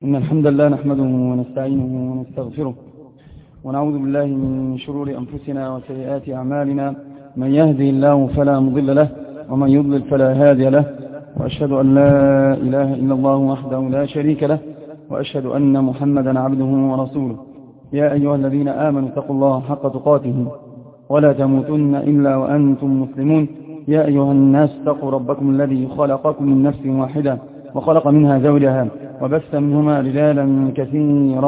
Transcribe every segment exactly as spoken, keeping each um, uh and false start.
إن الحمد لله نحمده ونستعينه ونستغفره ونعوذ بالله من شرور أنفسنا وسيئات أعمالنا. من يهدي الله فلا مضل له ومن يضلل فلا هادي له، وأشهد أن لا إله إلا الله وحده لا شريك له، وأشهد أن محمدا عبده ورسوله. يا أيها الذين آمنوا اتقوا الله حق تقاته ولا تموتن إلا وأنتم مسلمون. يا أيها الناس اتقوا ربكم الذي خلقكم من نفس واحدة وخلق منها زوجها وبث منهما رجالا كثيرا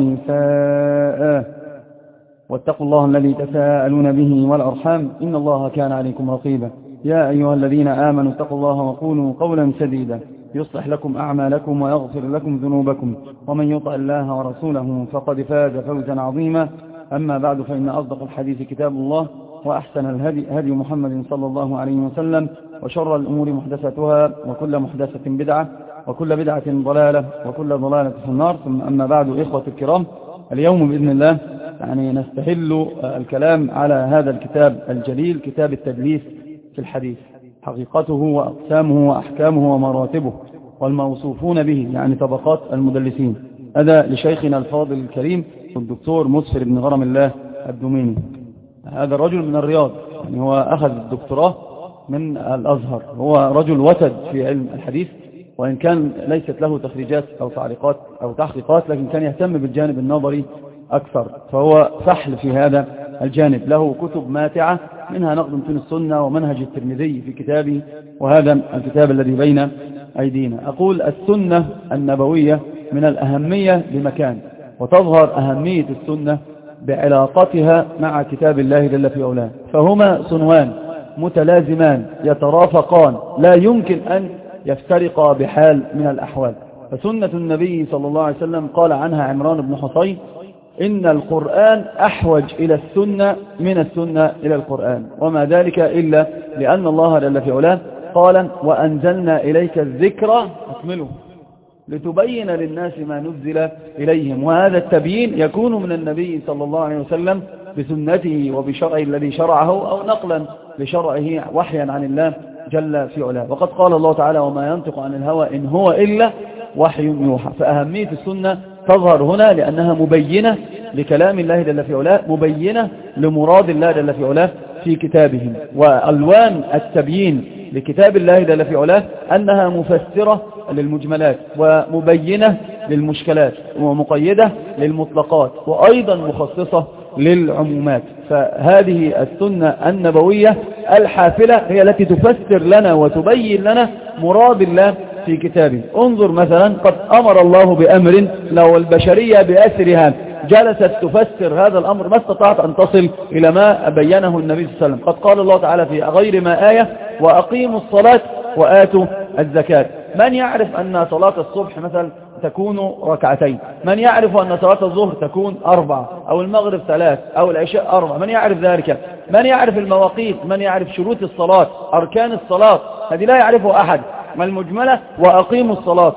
ونساء، واتقوا الله الذي تساءلون به والأرحام إن الله كان عليكم رقيبا. يا أيها الذين آمنوا اتقوا الله وقولوا قولا سديدا يصلح لكم أعمالكم ويغفر لكم ذنوبكم، ومن يطع الله ورسوله فقد فاز فوزا عظيما. أما بعد، فإن أصدق الحديث كتاب الله، وأحسن الهدي هدي محمد صلى الله عليه وسلم، وشر الأمور محدثاتها، وكل محدثة بدعة، وكل بدعة ضلالة، وكل ضلالة في النار. ثم أما بعد، إخوة الكرام، اليوم بإذن الله يعني نستهل الكلام على هذا الكتاب الجليل، كتاب التدليس في الحديث، حقيقته وأقسامه وأحكامه ومراتبه والموصوفون به، يعني طبقات المدلسين. هذا لشيخنا الفاضل الكريم الدكتور مسفر بن غرم الله الدوميني. هذا الرجل من الرياض، يعني هو أخذ الدكتوراه من الأزهر، هو رجل وتد في علم الحديث، وإن كان ليست له تخريجات أو تعليقات أو تحقيقات، لكن كان يهتم بالجانب النظري أكثر، فهو فحل في هذا الجانب. له كتب ماتعة، منها نقد في السنة ومنهج الترمذي في كتابه، وهذا الكتاب الذي بين أيدينا. أقول السنة النبوية من الأهمية بمكان، وتظهر أهمية السنة بعلاقتها مع كتاب الله جل في علاه، فهما صنوان متلازمان يترافقان، لا يمكن أن يفترقا بحال من الأحوال. فسنة النبي صلى الله عليه وسلم قال عنها عمران بن حصين: إن القرآن أحوج إلى السنة من السنة إلى القرآن، وما ذلك إلا لأن الله جل في علاه قال: وأنزلنا إليك الذكر أكمله لتبين للناس ما نزل إليهم. وهذا التبيين يكون من النبي صلى الله عليه وسلم بسنته وبشرعه الذي شرعه، أو نقلا لشرعه وحيا عن الله جل في علاه. وقد قال الله تعالى: وما ينطق عن الهوى إن هو إلا وحي يوحى. فأهمية السنة تظهر هنا لأنها مبينة لكلام الله جل في علاه، مبينة لمراد الله جل في علاه في كتابهم. وألوان التبيين لكتاب الله جل في علاه أنها مفسرة للمجملات، ومبينة للمشكلات، ومقيدة للمطلقات، وأيضا مخصصة للعمومات. فهذه السنة النبوية الحافلة هي التي تفسر لنا وتبين لنا مراد الله في كتابه. انظر مثلا، قد أمر الله بأمر لو البشرية بأسرها جلست تفسر هذا الأمر ما استطاعت أن تصل إلى ما بينه النبي صلى الله عليه وسلم. قد قال الله تعالى في غير ما آية: وأقيموا الصلاة وآتوا الزكاة. من يعرف أن صلاة الصبح مثلا تكون ركعتين؟ من يعرف أن صلاة الظهر تكون أربعة، أو المغرب ثلاث، أو العشاء أربعة؟ من يعرف ذلك؟ من يعرف المواقيت؟ من يعرف شروط الصلاة، أركان الصلاة؟ هذه لا يعرفه أحد. ما المجملة؟ وأقيموا الصلاة.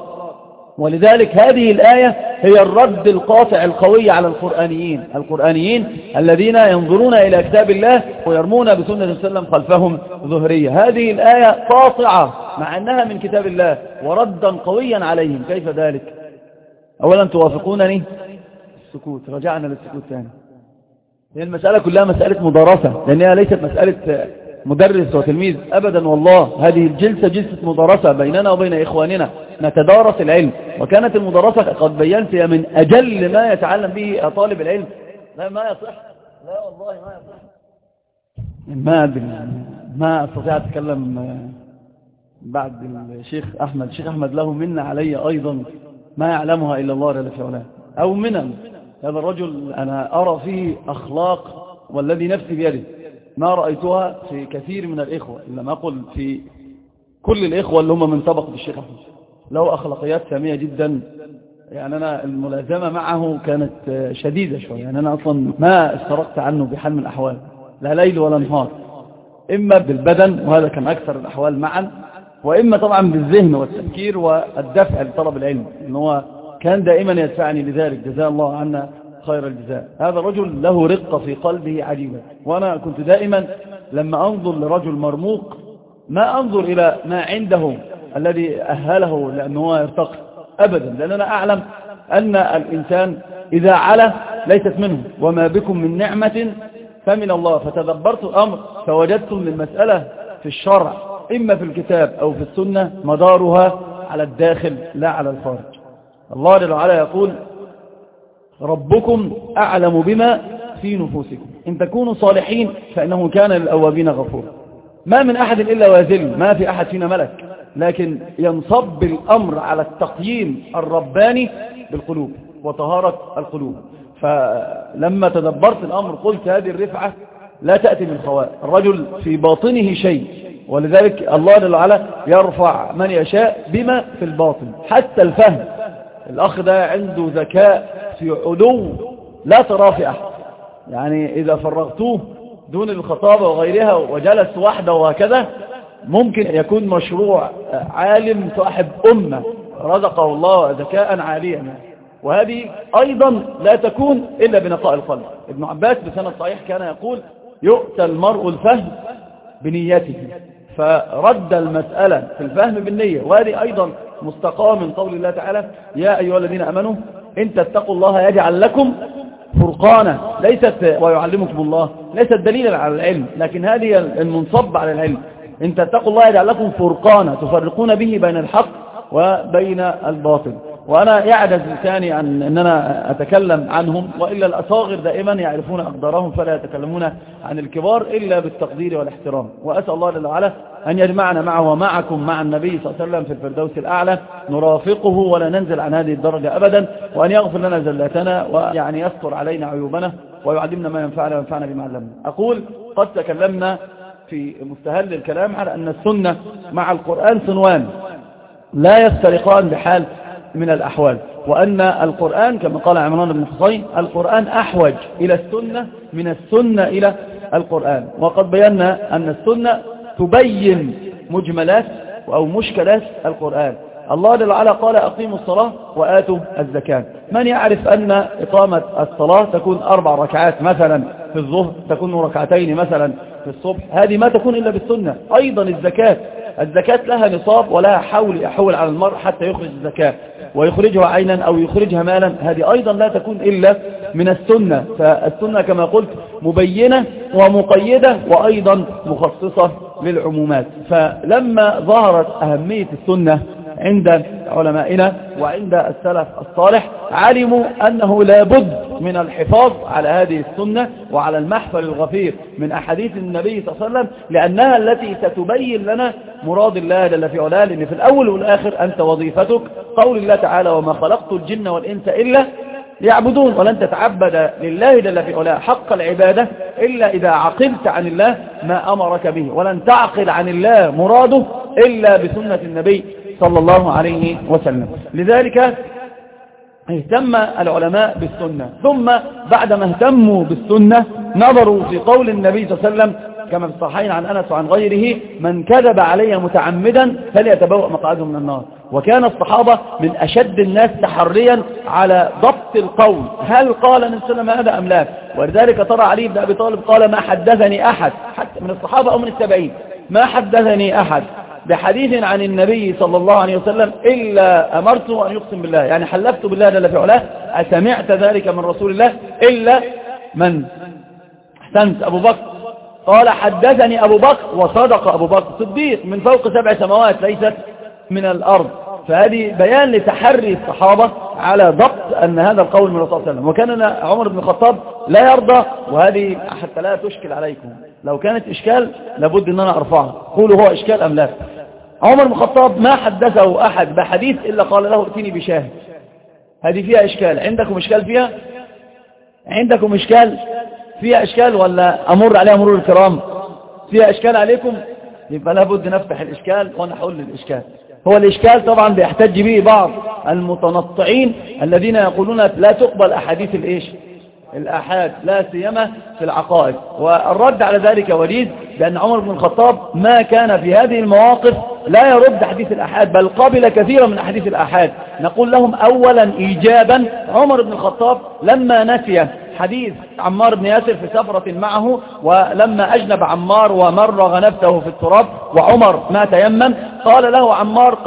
ولذلك هذه الآية هي الرد القاطع القوي على القرآنيين القرآنيين الذين ينظرون إلى كتاب الله ويرمون بسنة صلى الله عليه وسلم خلفهم ظهرية. هذه الآية قاطعة مع أنها من كتاب الله، وردا قويا عليهم. كيف ذلك؟ أولا توافقونني؟ السكوت، رجعنا للسكوت ثاني. هي المسألة كلها مسألة مدارسة، لأنها ليست مسألة مدرس وتلميذ أبدا. والله هذه الجلسة جلسة مدارسة بيننا وبين إخواننا، نتدارس العلم. وكانت المدارسة قد بينت هي من أجل ما يتعلم به طالب العلم. لا ما يصح، لا والله ما يصح. ما أدري، ما أستطيع أتكلم بعد الشيخ أحمد. الشيخ أحمد له منا علي أيضا ما يعلمها إلا الله جل في علاه، أو منن. هذا الرجل أنا أرى فيه أخلاق والذي نفسي بيده ما رأيتها في كثير من الإخوة، إلا ما أقول في كل الإخوة اللي هم من طبقة الشيخ أحمد. له أخلاقيات سامية جدا، يعني أنا الملازمة معه كانت شديدة شوية. يعني أنا أصلا ما استرقت عنه بحال من الأحوال، لا ليل ولا نهار، إما بالبدن، وهذا كان أكثر الأحوال معا، وإما طبعا بالذهن والتفكير والدفع لطلب العلم، إنه كان دائما يدفعني لذلك، جزاه الله عنا خير الجزاء. هذا رجل له رقة في قلبه عجيبة. وأنا كنت دائما لما أنظر لرجل مرموق ما أنظر إلى ما عنده الذي أهله لأنه يرتقي، أبدا، لأننا أعلم أن الإنسان إذا علا ليست منه، وما بكم من نعمة فمن الله. فتدبرت الأمر فوجدتم للمسألة في الشرع إما في الكتاب أو في السنة مدارها على الداخل لا على الخارج. الله جل وعلا يقول ربكم أعلم بما في نفوسكم إن تكونوا صالحين فإنه كان للأوابين غفورا. ما من أحد إلا وازل، ما في أحد فينا ملك، لكن ينصب الأمر على التقييم الرباني بالقلوب وطهارة القلوب. فلما تدبرت الأمر قلت هذه الرفعة لا تأتي من خواء، الرجل في باطنه شيء، ولذلك الله جل وعلا يرفع من يشاء بما في الباطن. حتى الفهم، الأخ ده عنده ذكاء في علو لا ترى في أحد، يعني إذا فرغتوه دون الخطابة وغيرها وجلس وحده وهكذا ممكن يكون مشروع عالم صاحب أمة رزقه الله ذكاء عاليا. وهذه أيضا لا تكون إلا بنقاء القلب. ابن عباس بسند صحيح كان يقول يؤتى المرء الفهم بنيته، فرد المسألة في الفهم بالنية. وهذه أيضا مستقاة من قول الله تعالى يا أيها الذين أمنوا إن تتقوا الله يجعل لكم فرقانا، ليست ويعلمكم الله ليست دليلا على العلم، لكن هذه المنصب على العلم. إن تتقوا الله يجعل لكم فرقانا تفرقون به بين الحق وبين الباطل. وأنا يعجز لساني عن أن أنا أتكلم عنهم، وإلا الأصاغر دائما يعرفون أقدارهم فلا يتكلمون عن الكبار إلا بالتقدير والاحترام. وأسأل الله جل وعلا أن يجمعنا معه ومعكم مع النبي صلى الله عليه وسلم في الفردوس الأعلى، نرافقه ولا ننزل عن هذه الدرجة أبدا، وأن يغفر لنا زلاتنا ويعني يستر علينا عيوبنا ويعلمنا ما ينفعنا وينفعنا بما علمنا. أقول قد تكلمنا في مستهل الكلام على أن السنة مع القرآن صنوان لا يفترقان بحال من الأحوال، وأن القرآن كما قال عمران بن حصين القرآن أحوج إلى السنة من السنة إلى القرآن. وقد بينا أن السنة تبين مجملات أو مشكلات القرآن. الله جل وعلا قال أقيموا الصلاة وآتوا الزكاة. من يعرف أن إقامة الصلاة تكون أربع ركعات مثلا في الظهر، تكون ركعتين مثلا في الصبح، هذه ما تكون إلا بالسنة. أيضا الزكاة، الزكاة لها نصاب ولها حول يحول على المرء حتى يخرج الزكاة ويخرجها عينا أو يخرجها مالا، هذه أيضا لا تكون إلا من السنة. فالسنة كما قلت مبينة ومقيدة وأيضا مخصصة للعمومات. فلما ظهرت أهمية السنة عند علمائنا وعند السلف الصالح علموا أنه لا بد من الحفاظ على هذه السنة وعلى المحفل الغفير من أحاديث النبي صلى الله عليه وسلم، لأنها التي ستبين لنا مراد الله جل في علاه. لأن في الأول والآخر أنت وظيفتك قول الله تعالى وما خلقت الجن والإنس إلا ليعبدون، ولن تتعبد لله جل في علاه حق العبادة إلا إذا عقلت عن الله ما أمرك به، ولن تعقل عن الله مراده إلا بسنة النبي صلى الله عليه وسلم. لذلك اهتم العلماء بالسنة، ثم بعدما اهتموا بالسنة نظروا في قول النبي صلى الله عليه وسلم كما في الصحيحين عن أنس وعن غيره من كذب علي متعمدا فليتبوأ مقعده من النار. وكان الصحابة من أشد الناس تحريا على ضبط القول، هل قال النبي صلى الله عليه وسلم هذا أم لا؟ ولذلك ترى علي بن أبي طالب قال ما حدثني أحد حتى من الصحابة أو من التابعين ما حدثني أحد بحديث عن النبي صلى الله عليه وسلم إلا أمرته أن يقسم بالله، يعني حلفت بالله جل في علاه أسمعت ذلك من رسول الله إلا من أحسنت أبو بكر قال حدثني أبو بكر وصدق أبو بكر صديق من فوق سبع سماوات ليست من الأرض. فهذه بيان لتحري الصحابة على ضبط أن هذا القول من الرسول صلى الله عليه وسلم. وكان عمر بن الخطاب لا يرضى، وهذه حتى لا تشكل عليكم، لو كانت إشكال لابد أن أنا أرفعها، قولوا هو إشكال أم لا. عمر بن الخطاب ما حدثه أحد بحديث إلا قال له ائتني بشاهد. هذه فيها إشكال، عندكم إشكال فيها؟ عندكم إشكال فيها إشكال ولا أمر عليها مرور الكرام؟ فيها إشكال عليكم؟ يبقى لابد نفتح الإشكال ونحل الإشكال. هو الإشكال طبعا بيحتج به بعض المتنطعين الذين يقولون لا تقبل أحاديث الإيش الآحاد لا سيما في العقائد. والرد على ذلك وليد، لأن عمر بن الخطاب ما كان في هذه المواقف لا يرد حديث الآحاد، بل قبل كثيرا من أحاديث الآحاد. نقول لهم أولا إيجابا عمر بن الخطاب لما نسي حديث عمار بن ياسر في سفرة معه، ولما أجنب عمار ومرغ نفسه في التراب وعمر ما تيمم قال له عمار قد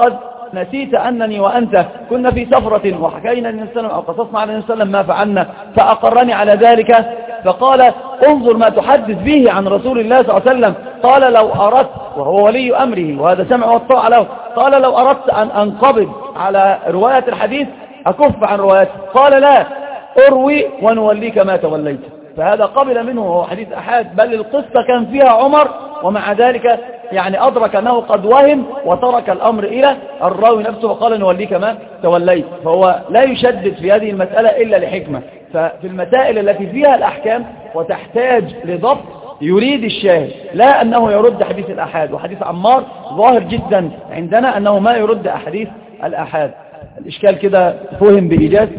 نسيت أنني وأنت كنا في سفرة وحكينا النبي صلى الله عليه وسلم أو قصصنا على النبي صلى الله عليه وسلم ما فعلنا فأقرني على ذلك، فقال انظر ما تحدث به عن رسول الله صلى الله عليه وسلم. قال لو أردت، وهو ولي أمره وهذا سمع والطاعة له، قال لو أردت أن أنقبض على رواية الحديث أكف عن روايته، قال لا، أروي ونوليك ما توليت. فهذا قبل منه وهو حديث أحاد، بل القصة كان فيها عمر ومع ذلك يعني أدرك أنه قد وهم وترك الأمر إلى الراوي نفسه وقال نوليك ما توليت. فهو لا يشدد في هذه المسألة إلا لحكمة. ففي المسائل التي فيها الأحكام وتحتاج لضبط يريد الشاهد، لا أنه يرد حديث الأحاد. وحديث عمار ظاهر جدا عندنا أنه ما يرد أحاديث الأحاد. الإشكال كده فهم بإيجاز؟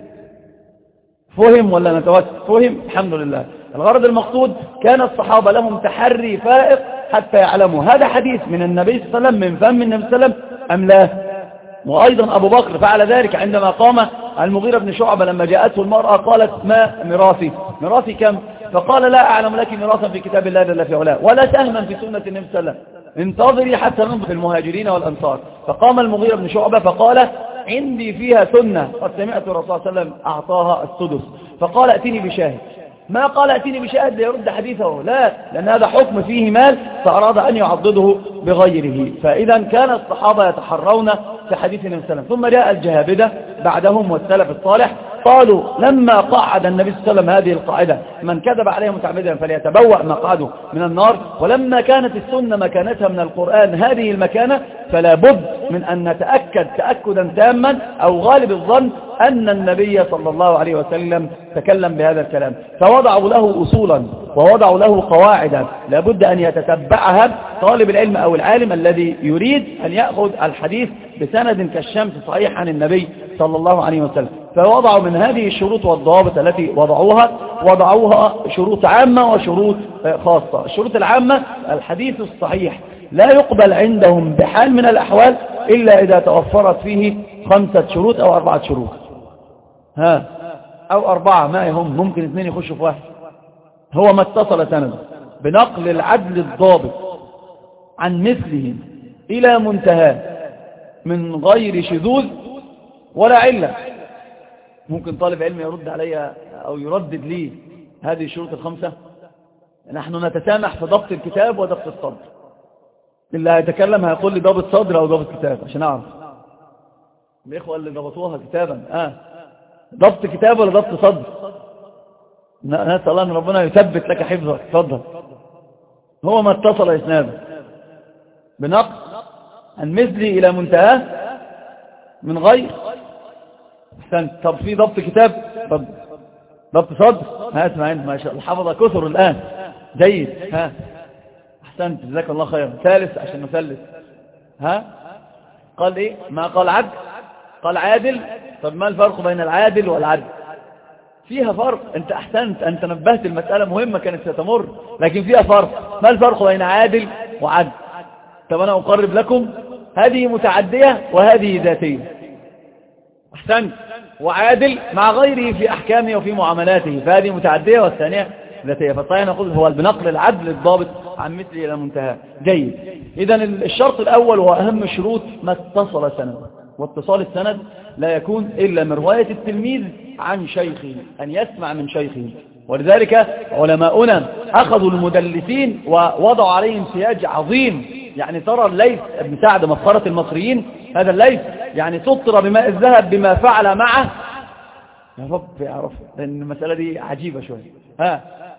فهم ولا نتوسع؟ فهم الحمد لله. الغرض المقصود كان الصحابة لهم تحري فائق حتى يعلموا هذا حديث من النبي صلى الله عليه وسلم من فم النبي صلى الله عليه وسلم أم لا. وأيضا أبو بكر فعل ذلك عندما قام المغيرة بن شعبة لما جاءته المرأة قالت ما ميراثي؟ ميراثي كم؟ فقال لا أعلم لك ميراثا في كتاب الله جل في علاه ولا سهما في سنة النبي صلى الله عليه وسلم، انتظري حتى ننظر في المهاجرين والأنصار. فقام المغيرة بن شعبة فقال عندي فيها سنة قد سمعت الرسول صلى الله عليه وسلم أعطاها السدس. فقال ائتني بشاهد. ما قال ائتني بشاهد ليرد حديثه، لا، لأن هذا حكم فيه مال فأراد أن يعضده بغيره. فإذا كان الصحابة يتحرون في حديث النبي صلى الله عليه وسلم. ثم جاء الجهابدة بعدهم والسلف الصالح قالوا لما قعد النبي صلى الله عليه وسلم هذه القاعدة من كذب عليه متعمدا فليتبوأ مقعده من النار، ولما كانت السنة مكانتها من القرآن هذه المكانة، فلا بد من أن نتأكد تأكدا تاما أو غالب الظن أن النبي صلى الله عليه وسلم تكلم بهذا الكلام. فوضعوا له أصولا ووضعوا له قواعدا لا بد أن يتتبعها طالب العلم أو العالم الذي يريد أن يأخذ الحديث بسند كالشمس صحيح عن النبي صلى الله عليه وسلم. فوضعوا من هذه الشروط والضوابط التي وضعوها وضعوها شروط عامة وشروط خاصة. الشروط العامة الحديث الصحيح لا يقبل عندهم بحال من الأحوال إلا إذا توفرت فيه خمسة شروط أو أربعة شروط، ها أو أربعة ما يهم، ممكن اثنين يخشوا في واحد. هو ما اتصل سند بنقل العدل الضابط عن مثله إلى منتهى من غير شذوذ ولا علة. ممكن طالب علم يرد علي أو يردد لي هذه الشروط الخمسة. نحن نتسامح في ضبط الكتاب وضبط الصدر. اللي هيتكلم هيقول لي ضبط صدر أو ضبط كتاب عشان أعرف. الإخوة اللي ضبطوها كتابا آه ضبط كتاب ولا ضبط صدر؟ نسأل الله أن ربنا يثبت لك حفظك. تفضل. هو ما اتصل إسناده بنقل عن مثلي إلى منتهى من غير أحسن. طب في ضبط كتاب؟ طب ضبط صدر؟ ها اسمع انت ما شاء الله حفظ كثر الآن جيد. ها أحسنت جزاك الله خيرا. ثالث عشان نثلث. ها قال إيه؟ ما قال عدل قال عادل. طب ما الفرق بين العادل والعدل؟ فيها فرق. انت احسنت، انت نبهت المسألة مهمة كانت ستمر لكن فيها فرق. ما الفرق بين عادل وعدل؟ طب انا اقرب لكم هذه متعدية وهذه ذاتية. احسنت. وعادل مع غيره في احكامه وفي معاملاته، فهذه متعدية والثانية ذاتية. فالصحيح نقول هو بنقل العدل الضابط عن مثله الى منتهى. جيد. اذا الشرط الاول واهم الشروط ما اتصل سند، واتصال السند لا يكون إلا من رواية التلميذ عن شيخه، أن يسمع من شيخه. ولذلك علماؤنا أخذوا المدلسين ووضعوا عليهم سياج عظيم. يعني ترى الليث ابن سعد مفخرة المصريين، هذا الليث يعني سطر بماء الذهب بما فعل معه. يا رب يعرف لأن المسألة دي عجيبة شوية. ها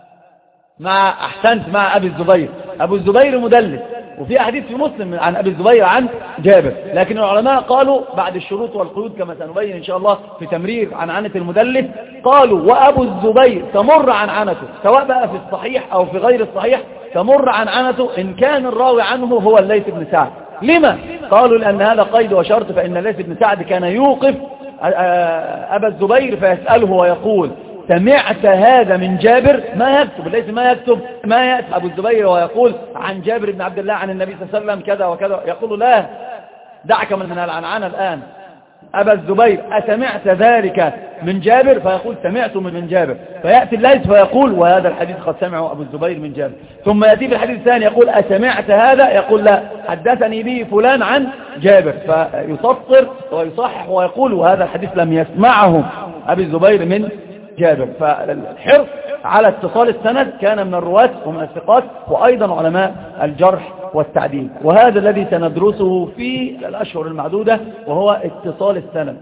مع أحسنت مع أبي الزبير. أبو الزبير مدلس، وفي أحاديث في مسلم عن أبي الزبير عن جابر، لكن العلماء قالوا بعد الشروط والقيود كما سنبين إن شاء الله في تمرير عن عنة المدلس، قالوا وأبو الزبير تمر عن عنته سواء بقى في الصحيح أو في غير الصحيح، تمر عن عنته إن كان الراوي عنه هو الليث بن سعد. لما؟ قالوا لأن هذا قيد وشرط، فإن الليث بن سعد كان يوقف أبا الزبير فيسأله ويقول سمعت هذا من جابر؟ ما يكتب ليس ما يكتب ما يأتي أبو الزبير ويقول عن جابر بن عبد الله عن النبي صلى الله عليه وسلم كذا وكذا، يقول لا دعك من العنعنة الآن، أبا الزبير أسمعت ذلك من جابر؟ فيقول سمعت من جابر. فيأتي الليث فيقول وهذا الحديث قد سمعه أبو الزبير من جابر. ثم يأتي في الحديث الثاني يقول أسمعت هذا؟ يقول لا، حدثني به فلان عن جابر. فيسطر ويصحح ويقول وهذا الحديث لم يسمعه أبي الزبير من جابر. فالحرص على اتصال السند كان من الرواة ومن الثقات وأيضا علماء الجرح والتعديل. وهذا الذي سندرسه في الأشهر المعدودة وهو اتصال السند.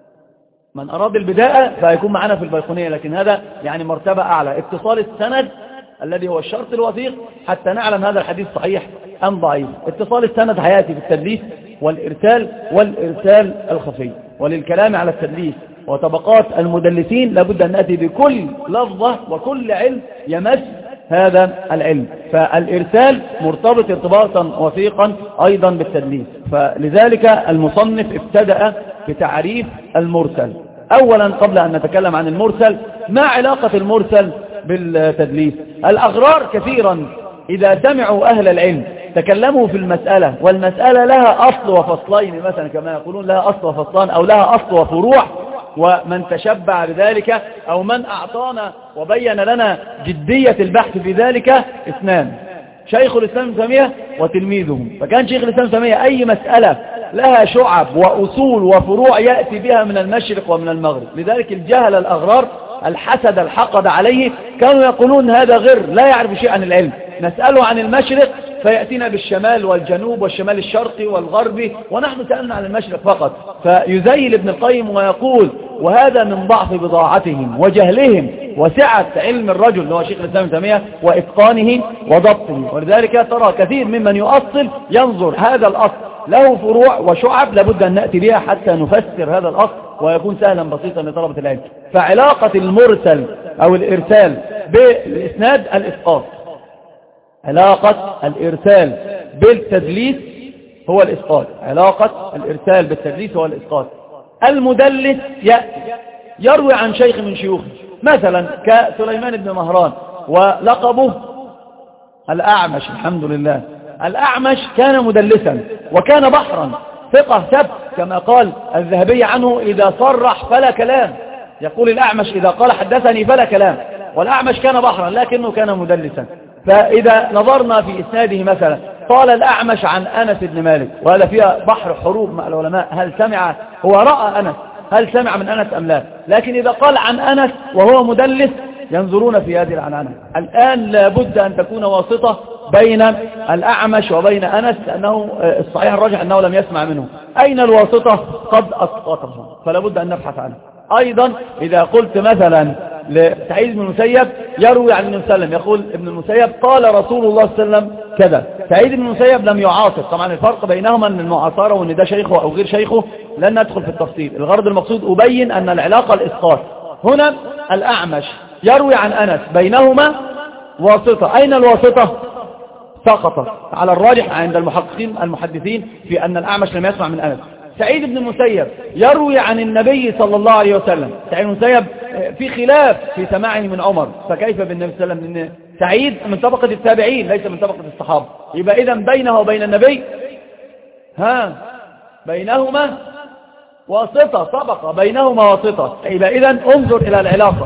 من أراد البداية فيكون معنا في البيقونية، لكن هذا يعني مرتبة أعلى، اتصال السند الذي هو الشرط الوثيق حتى نعلم هذا الحديث صحيح أم ضعيف. اتصال السند هيأتي بالتدليس والإرسال والإرسال الخفي. وللكلام على التدليس وطبقات المدلسين لابد أن نأتي بكل لفظة وكل علم يمس هذا العلم. فالإرسال مرتبط ارتباطا وثيقا أيضا بالتدليس. فلذلك المصنف ابتدأ بتعريف المرسل. أولا قبل أن نتكلم عن المرسل، ما علاقة المرسل بالتدليس؟ الأغرار كثيرا إذا سمعوا أهل العلم تكلموا في المسألة والمسألة لها أصل وفصلين مثلا كما يقولون، لها أصل وفصلان أو لها أصل وفروع، ومن تشبع بذلك أو من أعطانا وبين لنا جدية البحث في ذلك اثنان، شيخ الإسلام ابن تيمية وتلميذه. فكان شيخ الإسلام ابن تيمية أي مسألة لها شعب وأصول وفروع يأتي بها من المشرق ومن المغرب. لذلك الجهل الأغرار الحسد الحقد عليه كانوا يقولون هذا غر لا يعرف شيء عن العلم، نسأله عن المشرق فيأتينا بالشمال والجنوب والشمال الشرقي والغربي ونحن سألنا عن المشرق فقط. فيزيل ابن القيم ويقول وهذا من ضعف بضاعتهم وجهلهم وسعة علم الرجل اللي هو شيخ الإسلام ابن تيمية وإتقانه وضبطه. ولذلك ترى كثير ممن يؤصل ينظر هذا الأصل له فروع وشعب لابد أن نأتي بها حتى نفسر هذا الأصل ويكون سهلا بسيطا لطلبة العلم. فعلاقة المرسل أو الإرسال بالإسناد الإسقاط، علاقة الإرسال بالتدليس هو الإسقاط، علاقة الإرسال بالتدليس هو الإسقاط. المدلس يأتي يروي عن شيخ من شيوخه مثلا كسليمان بن مهران ولقبه الأعمش. الحمد لله الأعمش كان مدلسا وكان بحرا ثقة ثبت كما قال الذهبي عنه إذا صرح فلا كلام. يقول الأعمش إذا قال حدثني فلا كلام، والأعمش كان بحرا لكنه كان مدلسا. فإذا نظرنا في إسناده مثلا قال الأعمش عن أنس بن مالك، وهذا فيها بحر حروب مع العلماء، هل سمع هو رأى أنس هل سمع من أنس أم لا؟ لكن إذا قال عن أنس وهو مدلس ينظرون في هذه العنعنة. الآن لابد أن تكون واسطة بين الأعمش وبين أنس، لأنه الصحيح الراجح أنه لم يسمع منه. أين الواسطة؟ قد أسقطه، فلا بد أن نبحث عنه. أيضا إذا قلت مثلا لسعيد بن المسيب يروي عن ابن المسيب يقول ابن المسيب قال رسول الله صلى الله عليه وسلم كذا، سعيد بن المسيب لم يعاصر. طبعا الفرق بينهما أن المعاصرة وأن ده شيخه أو غير شيخه لن ندخل في التفصيل، الغرض المقصود أبين أن العلاقة الإسقاط. هنا الأعمش يروي عن أنس بينهما واسطة، أين الواسطة؟ سقطت على الراجح عند المحققين المحدثين في أن الأعمش لم يسمع من أنس. سعيد بن المسيب يروي عن النبي صلى الله عليه وسلم، سعيد بن المسيب في خلاف في سماعه من عمر، فكيف بالنبي صلى الله عليه وسلم؟ سعيد من طبقة التابعين ليس من طبقة الصحابة، يبقى إذا بينه وبين النبي ها بينهما واسطة، طبقة بينهما واسطة. يبقى إذا انظر إلى العلاقة،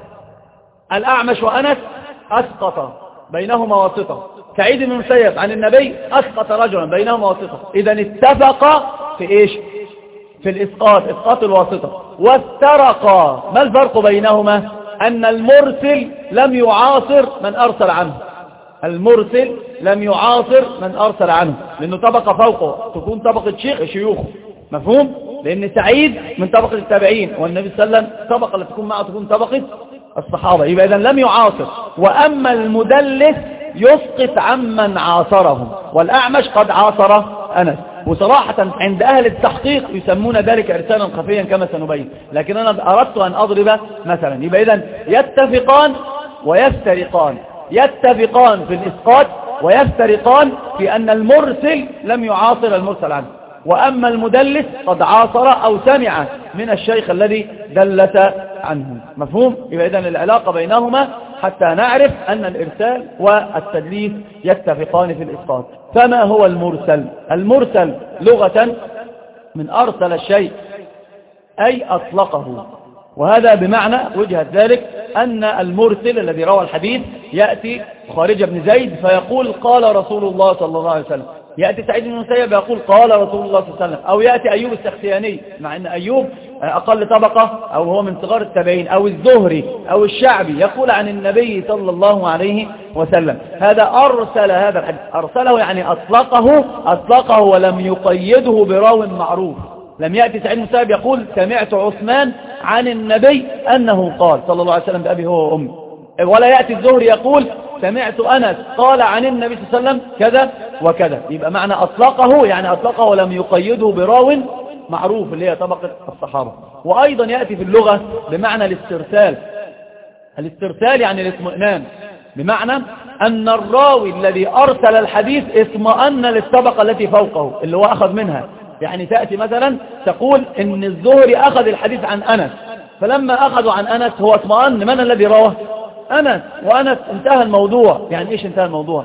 الأعمش وأنس أسقط بينهما واسطة، سعيد بن المسيب عن النبي أسقط رجلا بينهما واسطة. إذا اتفق في إيش؟ في الإسقاط، إسقاط الواسطة. وافترقا، ما الفرق بينهما؟ أن المرسل لم يعاصر من أرسل عنه، المرسل لم يعاصر من أرسل عنه، لأنه طبقة فوقه تكون طبقة شيخ شيوخه، مفهوم؟ لأن سعيد من طبقة التابعين والنبي صلى الله عليه وسلم الطبقة اللي تكون معه تكون طبقة الصحابة، يبقى إذن لم يعاصر. وأما المدلس يسقط عمن عاصره، والأعمش قد عاصر أنس. وصراحة عند أهل التحقيق يسمون ذلك إرسالا خفيا كما سنبين، لكن أنا أردت أن أضرب مثلا. يبقى إذن يتفقان ويفترقان، يتفقان في الإسقاط ويفترقان في أن المرسل لم يعاصر المرسل عنه، وأما المدلس قد عاصر أو سمع من الشيخ الذي دلس عنه، مفهوم؟ يبقى إذن العلاقة بينهما حتى نعرف أن الإرسال والتدليس يتفقان في الإسقاط. فما هو المرسل؟ المرسل لغة من أرسل الشيء أي أطلقه. وهذا بمعنى وجهة ذلك أن المرسل الذي روى الحديث يأتي خارج بن زيد فيقول قال رسول الله صلى الله عليه وسلم، يأتي سعيد بن المسيب يقول قال رسول الله صلى الله عليه وسلم، أو يأتي أيوب السختياني مع أن أيوب أقل طبقة أو هو من صغار التابعين، أو الزهري أو الشعبي يقول عن النبي صلى الله عليه وسلم. هذا أرسل هذا الحديث، أرسله يعني أطلقه أطلقه ولم يقيده براو معروف. لم يأتي سعيد بن المسيب يقول سمعت عثمان عن النبي أنه قال صلى الله عليه وسلم بأبي هو وأمي، ولا يأتي الزهري يقول سمعت أنس قال عن النبي صلى الله عليه وسلم كذا وكذا. يبقى معنى أطلقه يعني أطلقه ولم يقيده براو معروف اللي هي طبقة الصحابة. وأيضا يأتي في اللغة بمعنى الاسترسال. الاسترسال يعني الاطمئنان، بمعنى أن الراوي الذي أرسل الحديث اطمأن للطبقة التي فوقه اللي هو أخذ منها. يعني تأتي مثلا تقول إن الزهري أخذ الحديث عن أنس، فلما أخذوا عن أنس هو اطمأن من الذي رواه؟ أنس، وأنس انتهى الموضوع. يعني إيش انتهى الموضوع؟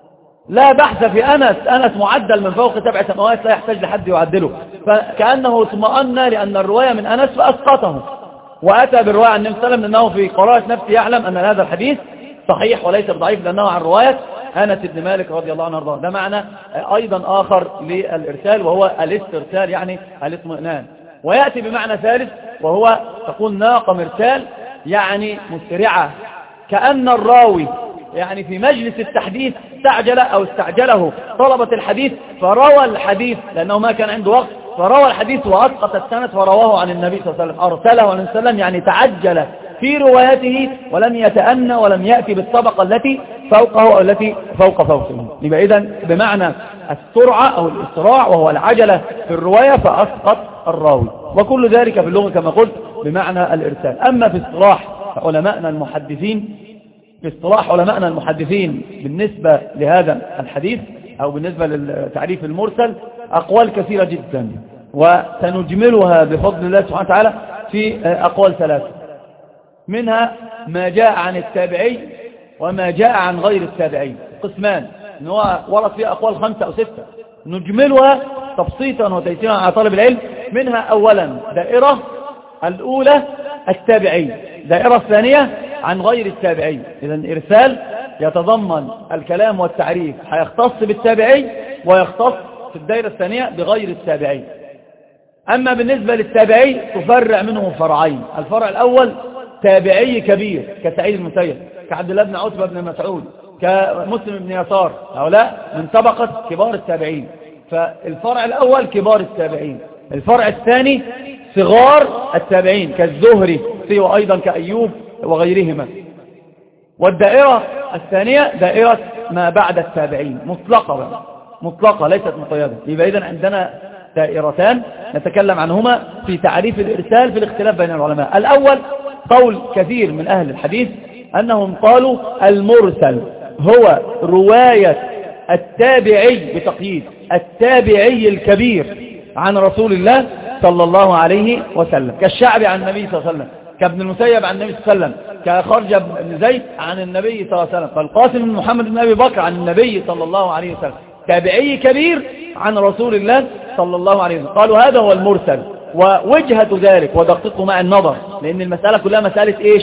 لا بحث في أنس، أنس معدل من فوق سبع سماوات لا يحتاج لحد يعدله، فكأنه اطمأن لأن الرواية من أنس فأسقطه، وأتى بالرواية عن النبي صلى الله عليه وسلم لأنه في قراءة نفسه يعلم أن هذا الحديث صحيح وليس بضعيف لأنه عن رواية أنس بن مالك رضي الله عنه وارضاه. ده معنى أيضا آخر للإرسال وهو الاسترسال يعني الاطمئنان. ويأتي بمعنى ثالث وهو تقول ناقة مرسال يعني مسرعة، كأن الراوي يعني في مجلس التحديث استعجل أو استعجله طلبة الحديث فروى الحديث لأنه ما كان عنده وقت، فروى الحديث وأسقط السند فرواه عن النبي صلى الله عليه وسلم، أرسله عن السلام يعني تعجل في روايته ولم يتأنى ولم يأتي بالطبقة التي فوقه أو التي فوق فوقه. يبقى إذن بمعنى السرعة أو الإسراع وهو العجلة في الرواية فأسقط الراوي. وكل ذلك في اللغة كما قلت بمعنى الإرسال. أما في اصطلاح علماءنا المحدثين في اصطلاح علماءنا المحدثين بالنسبة لهذا الحديث أو بالنسبة للتعريف المرسل أقوال كثيرة جدا، وسنجملها بفضل الله سبحانه وتعالى في أقوال ثلاثة. منها ما جاء عن التابعي وما جاء عن غير التابعي، قسمان إن هو ورد فيها أقوال خمسة أو ستة، نجملها تبسيطا وتيسيرا على طالب العلم. منها أولا دائرة الأولى التابعي، دائرة الثانية عن غير التابعي. إذا إرسال يتضمن الكلام والتعريف هيختص بالتابعي ويختص في الدائرة الثانية بغير التابعي. أما بالنسبة للتابعي تفرع منه فرعين. الفرع الأول تابعي كبير كسعيد المسيب، كعبد الله بن عتبة بن مسعود، كمسلم بن يسار، هؤلاء من طبقة كبار التابعين. فالفرع الأول كبار التابعين. الفرع الثاني صغار التابعين كالزهري وأيضا كأيوب وغيرهما. والدائرة الثانية دائرة ما بعد التابعين مطلقة مطلقة ليست مقيدة. يبقى إذن عندنا دائرتان نتكلم عنهما في تعريف الإرسال في الاختلاف بين العلماء. الأول قول كثير من أهل الحديث أنهم قالوا المرسل هو رواية التابعي بتقييد التابعي الكبير عن رسول الله صلى الله عليه وسلم، كالشعبي عن النبي صلى الله عليه وسلم، كابن المسيب عن النبي صلى الله عليه وسلم، كخرج بن زيد عن النبي صلى الله عليه وسلم، فالقاسم بن محمد بن أبي بكر عن النبي صلى الله عليه وسلم، تابعي كبير عن رسول الله صلى الله عليه وسلم. قالوا هذا هو المرسل. ووجهة ذلك ودققوا مع النظر لأن المسألة كلها مسألة إيش؟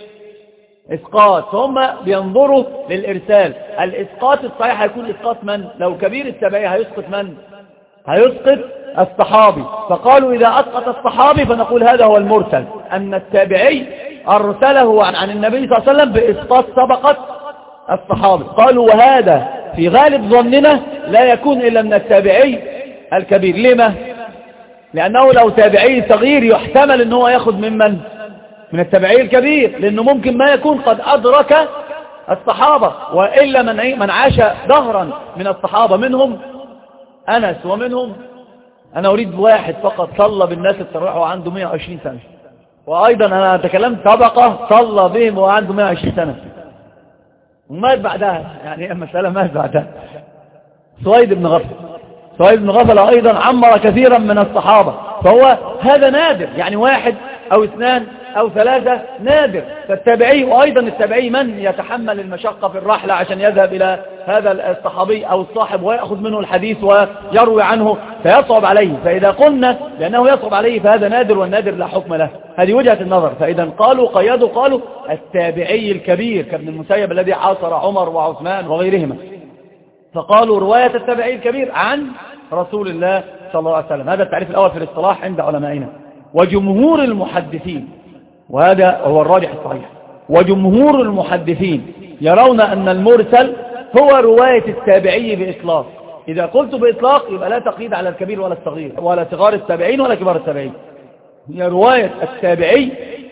إسقاط. فهم بينظروا للإرسال. الإسقاط الصحيح هيكون إسقاط من؟ لو كبير التابعي هيسقط من؟ هيسقط الصحابي. فقالوا إذا أسقط الصحابي فنقول هذا هو المرسل، أن التابعي أرسله عن النبي صلى الله عليه وسلم بإسقاط طبقة الصحابي. قالوا وهذا في غالب ظننا لا يكون إلا من التابعي الكبير. لما؟ لأنه لو تابعي صغير يحتمل أنه يأخذ ممن؟ من التابعي الكبير، لأنه ممكن ما يكون قد أدرك الصحابة، وإلا من من عاش دهرا من الصحابة، منهم أنس ومنهم أنا أريد واحد فقط صلى بالناس التراويح وعنده مئة وعشرين سنة، وأيضا أنا أتكلم طبقة صلى بهم وعنده مئة وعشرين سنة ومات بعدها، يعني المسألة مات بعدها. سويد بن غفل سويد بن غفل أيضا عمر كثيرا من الصحابة، فهو هذا نادر. يعني واحد أو اثنان أو ثلاثة نادر. فالتابعي وأيضا التابعي من يتحمل المشقة في الرحلة عشان يذهب إلى هذا الصحابي أو الصاحب ويأخذ منه الحديث ويروي عنه فيصعب عليه. فإذا قلنا لأنه يصعب عليه فهذا نادر، والنادر لا حكم له. هذه وجهة النظر. فإذا قالوا قيدوا قالوا التابعي الكبير كابن المسيب الذي عاصر عمر وعثمان وغيرهما، فقالوا رواية التابعي الكبير عن رسول الله صلى الله عليه وسلم. هذا التعريف الأول في الاصطلاح عند علمائنا. وجمهور المحدثين، وهذا هو الراجح الصحيح، وجمهور المحدثين يرون أن المرسل هو رواية التابعي بإطلاق. إذا قلت بإطلاق يبقى لا تقييد على الكبير ولا الصغير ولا صغار التابعين ولا كبار التابعين، هي رواية التابعي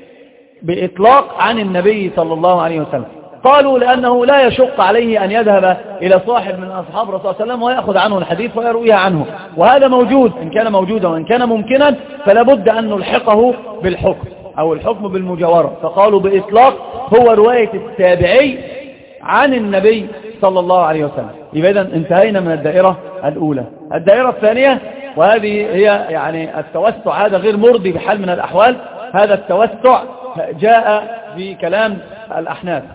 بإطلاق عن النبي صلى الله عليه وسلم. قالوا لأنه لا يشق عليه أن يذهب إلى صاحب من أصحاب الرسول صلى الله عليه وسلم ويأخذ عنه الحديث ويرويها عنه، وهذا موجود إن كان موجودا، وإن كان ممكنا فلا بد أن نلحقه بالحكم أو الحكم بالمجاورة. فقالوا بإطلاق هو رواية التابعي عن النبي صلى الله عليه وسلم. يبقى إذن انتهينا من الدائرة الأولى. الدائرة الثانية، وهذه هي يعني التوسع، هذا غير مرضي بحال من الأحوال. هذا التوسع جاء في كلام الأحناف.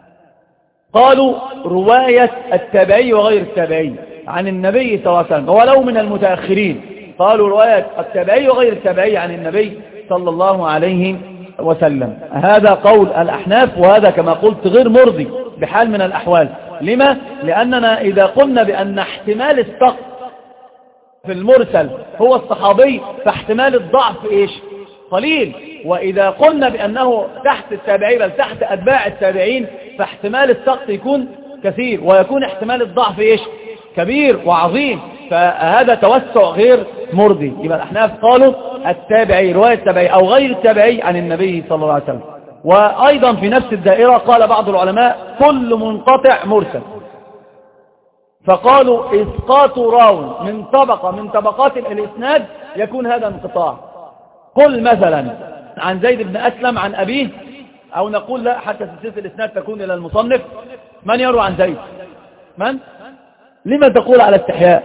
قالوا رواية التابعي وغير التابعي عن النبي صلى الله عليه وسلم ولو من المتأخرين. قالوا رواية التابعي وغير التابعي عن النبي صلى الله عليه وسلم. هذا قول الأحناف، وهذا كما قلت غير مرضي بحال من الأحوال. لما؟ لأننا إذا قلنا بأن احتمال السقط في المرسل هو الصحابي فاحتمال الضعف إيش؟ قليل. وإذا قلنا بأنه تحت التابعين بل تحت أتباع التابعين فاحتمال السقط يكون كثير، ويكون احتمال الضعف إيش؟ كبير وعظيم. فهذا توسع غير مرضي. يبقى الأحناف قالوا التابعي رواية التابعي أو غير التابعي عن النبي صلى الله عليه وسلم. وأيضا في نفس الدائرة قال بعض العلماء كل منقطع مرسل. فقالوا إسقاط راو من طبقة من طبقات الإسناد يكون هذا انقطاع. قل مثلا عن زيد بن أسلم عن أبيه، أو نقول لا حتى سلسلة الإسناد تكون إلى المصنف. من يروي عن زيد؟ من؟ لما تقول على استحياء؟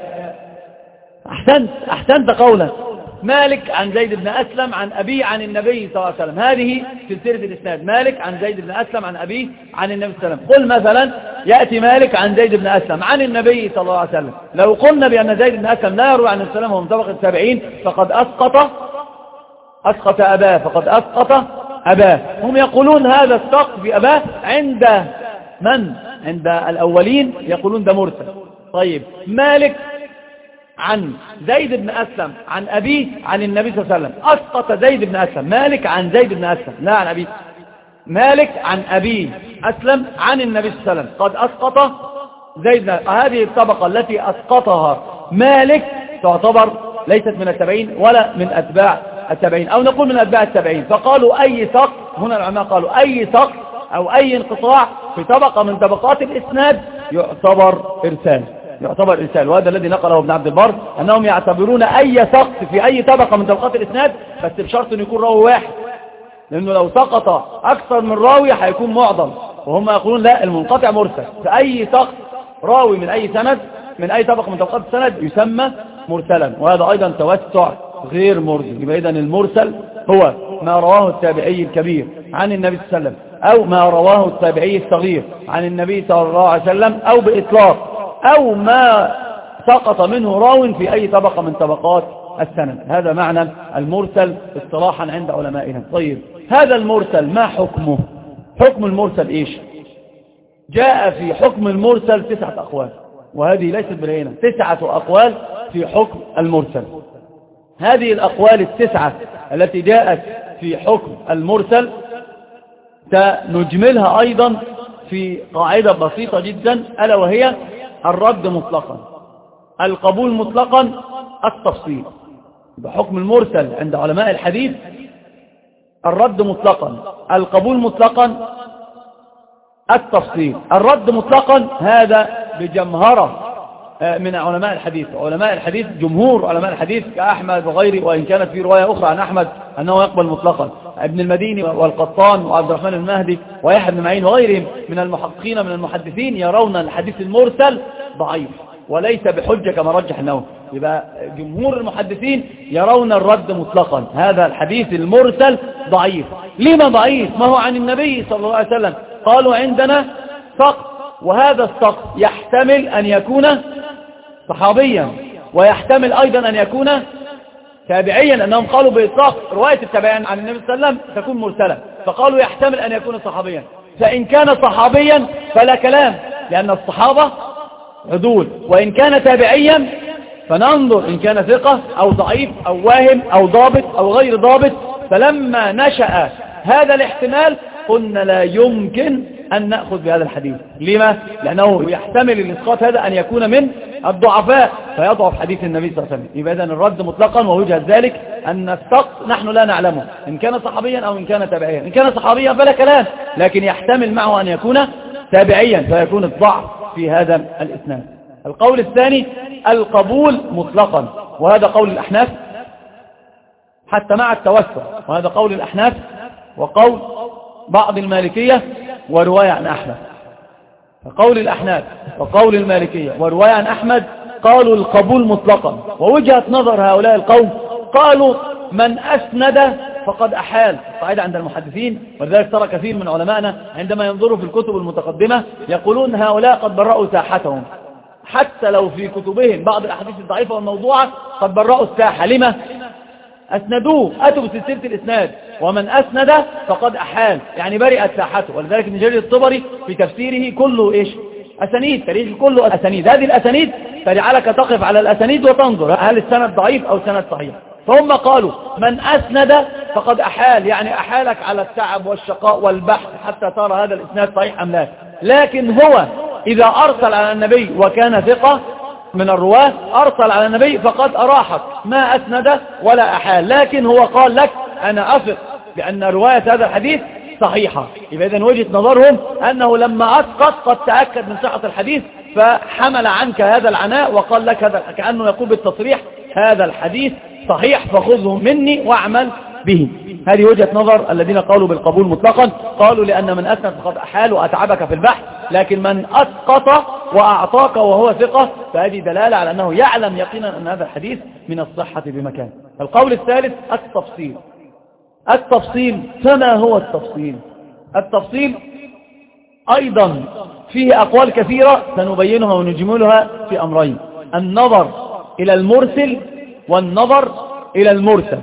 أحسنت أحسنت قولا. مالك عن زيد بن أسلم عن أبيه عن النبي صلى الله عليه وسلم، هذه سلسلة الإسناد. مالك عن زيد بن أسلم عن أبيه عن النبي صلى الله عليه وسلم. قل مثلا يأتي مالك عن زيد بن أسلم عن النبي صلى الله عليه وسلم. لو قلنا بأن زيد بن أسلم لا يروي عن السلام وهو من طبقة التابعين فقد أسقط أسقط أباه فقد أسقط أباه. هم يقولون هذا السقط بأباه عند من؟ عند الأولين يقولون ده مرسل. طيب مالك عن زيد بن أسلم عن أبيه عن النبي صلى الله عليه وسلم، أسقط زيد بن أسلم. مالك عن زيد بن أسلم لا عن أبيه. مالك عن أبيه أسلم عن النبي صلى الله عليه وسلم قد أسقط زيد بن أسلم. هذه الطبقة التي أسقطها مالك تعتبر ليست من التابعين ولا من أتباع التابعين، أو نقول من أتباع التابعين. فقالوا أي سقط، هنا العلماء قالوا أي سقط أو أي انقطاع في طبقة من طبقات الإسناد يعتبر إرسال يعتبر إرسال. وهذا الذي نقله ابن عبد البر أنهم يعتبرون أي سقط في أي طبقة من طبقات الإسناد بس بشرط أن يكون راوي واحد، لأنه لو سقط أكثر من راوي هيكون معضل، وهم يقولون لا المنقطع مرسل. فأي سقط راوي من أي سند من أي طبقة من طبقات السند يسمى مرسلا. وهذا أيضا توسع غير مرسل. يبقى إذن المرسل هو ما رواه التابعي الكبير عن النبي صلى الله عليه وسلم، أو ما رواه التابعي الصغير عن النبي صلى الله عليه وسلم، أو بإطلاق، أو ما سقط منه راو في أي طبقة من طبقات السند. هذا معنى المرسل اصطلاحا عند علمائنا. طيب هذا المرسل ما حكمه؟ حكم المرسل إيش؟ جاء في حكم المرسل تسعة أقوال، وهذه ليست بالهينة، تسعة أقوال في حكم المرسل. هذه الأقوال التسعة التي جاءت في حكم المرسل سنجملها أيضا في قاعدة بسيطة جدا، ألا وهي الرد مطلقا، القبول مطلقا، التفصيل. بحكم المرسل عند علماء الحديث الرد مطلقا، القبول مطلقا، التفصيل. الرد مطلقا هذا بجمهرة من علماء الحديث. علماء الحديث جمهور علماء الحديث كأحمد وغيره، وإن كانت في رواية أخرى عن أحمد أنه يقبل مطلقا. ابن المديني والقطان وعبد الرحمن المهدي ويحيى بن معين وغيرهم من المحققين من المحدثين يرون الحديث المرسل ضعيف وليس بحجة كما رجح النووي. يبقى جمهور المحدثين يرون الرد مطلقا، هذا الحديث المرسل ضعيف. لما ضعيف؟ ما هو عن النبي صلى الله عليه وسلم. قالوا عندنا سقط، وهذا السقط يحتمل أن يكون صحابيا ويحتمل أيضا أن يكون تابعيا، لأنهم قالوا بإطلاق رواية التابعين عن النبي صلى الله عليه وسلم تكون مرسلة، فقالوا يحتمل أن يكون صحابيا. فإن كان صحابيا فلا كلام، لأن الصحابة عدول، وإن كان تابعيا فننظر إن كان ثقة أو ضعيف أو واهم أو ضابط أو غير ضابط. فلما نشأ هذا الاحتمال قلنا لا يمكن أن نأخذ بهذا الحديث. لما؟ لأنه يحتمل الإسقاط هذا أن يكون من الضعفاء فيضعف حديث النبي صلى الله عليه وسلم. يبقى إذن الرد مطلقا، ووجه ذلك أن السقط نحن لا نعلمه إن كان صحابيا أو إن كان تابعيا. إن كان صحابيا فلا كلام، لكن يحتمل معه أن يكون تابعيا فيكون الضعف في هذا الإسناد. القول الثاني القبول مطلقا، وهذا قول الأحناف حتى مع التوسع، وهذا قول الأحناف وقول بعض المالكية ورواية عن أحمد. فقول الأحناف وقول المالكية ورواية عن أحمد قالوا القبول مطلقا. ووجهة نظر هؤلاء القوم قالوا من أسند فقد أحال، قاعدة عند المحدثين، ولذلك ترى كثير من علمائنا عندما ينظروا في الكتب المتقدمة يقولون هؤلاء قد برأوا ساحتهم، حتى لو في كتبهم بعض الأحاديث الضعيفة والموضوعة قد برأوا الساحة. لما؟ أسندوه، أتوا بسلسلة الإسناد، ومن أسند فقد أحال، يعني برئت ساحته. ولذلك ابن جرير الطبري في تفسيره كله إيش؟ أسانيد، تاريخ كله أسانيد. هذه الأسانيد تجعلك تقف على الأسانيد وتنظر هل السند ضعيف أو سند صحيح. فهم قالوا من أسند فقد أحال، يعني أحالك على التعب والشقاء والبحث حتى ترى هذا الإسناد صحيح أم لا. لكن هو إذا أرسل على النبي وكان ثقة من الرواة أرسل على النبي فقد أراحك، ما أسند ولا أحال، لكن هو قال لك أنا أثق بأن رواية هذا الحديث صحيحة. يبقى إذن وجهة نظرهم أنه لما أسقط قد تأكد من صحة الحديث فحمل عنك هذا العناء وقال لك هذا، كأنه يقول بالتصريح هذا الحديث صحيح فخذه مني واعمل به. هذه وجهة نظر الذين قالوا بالقبول مطلقا. قالوا لأن من أسند فقد أحال وأتعبك في البحث، لكن من أسقط وأعطاك وهو ثقة فهذه دلالة على أنه يعلم يقينا أن هذا الحديث من الصحة بمكان. القول الثالث التفصيل. التفصيل، فما هو التفصيل؟ التفصيل أيضا فيه أقوال كثيرة سنبينها ونجملها في أمرين: النظر إلى المرسل والنظر إلى المرسل.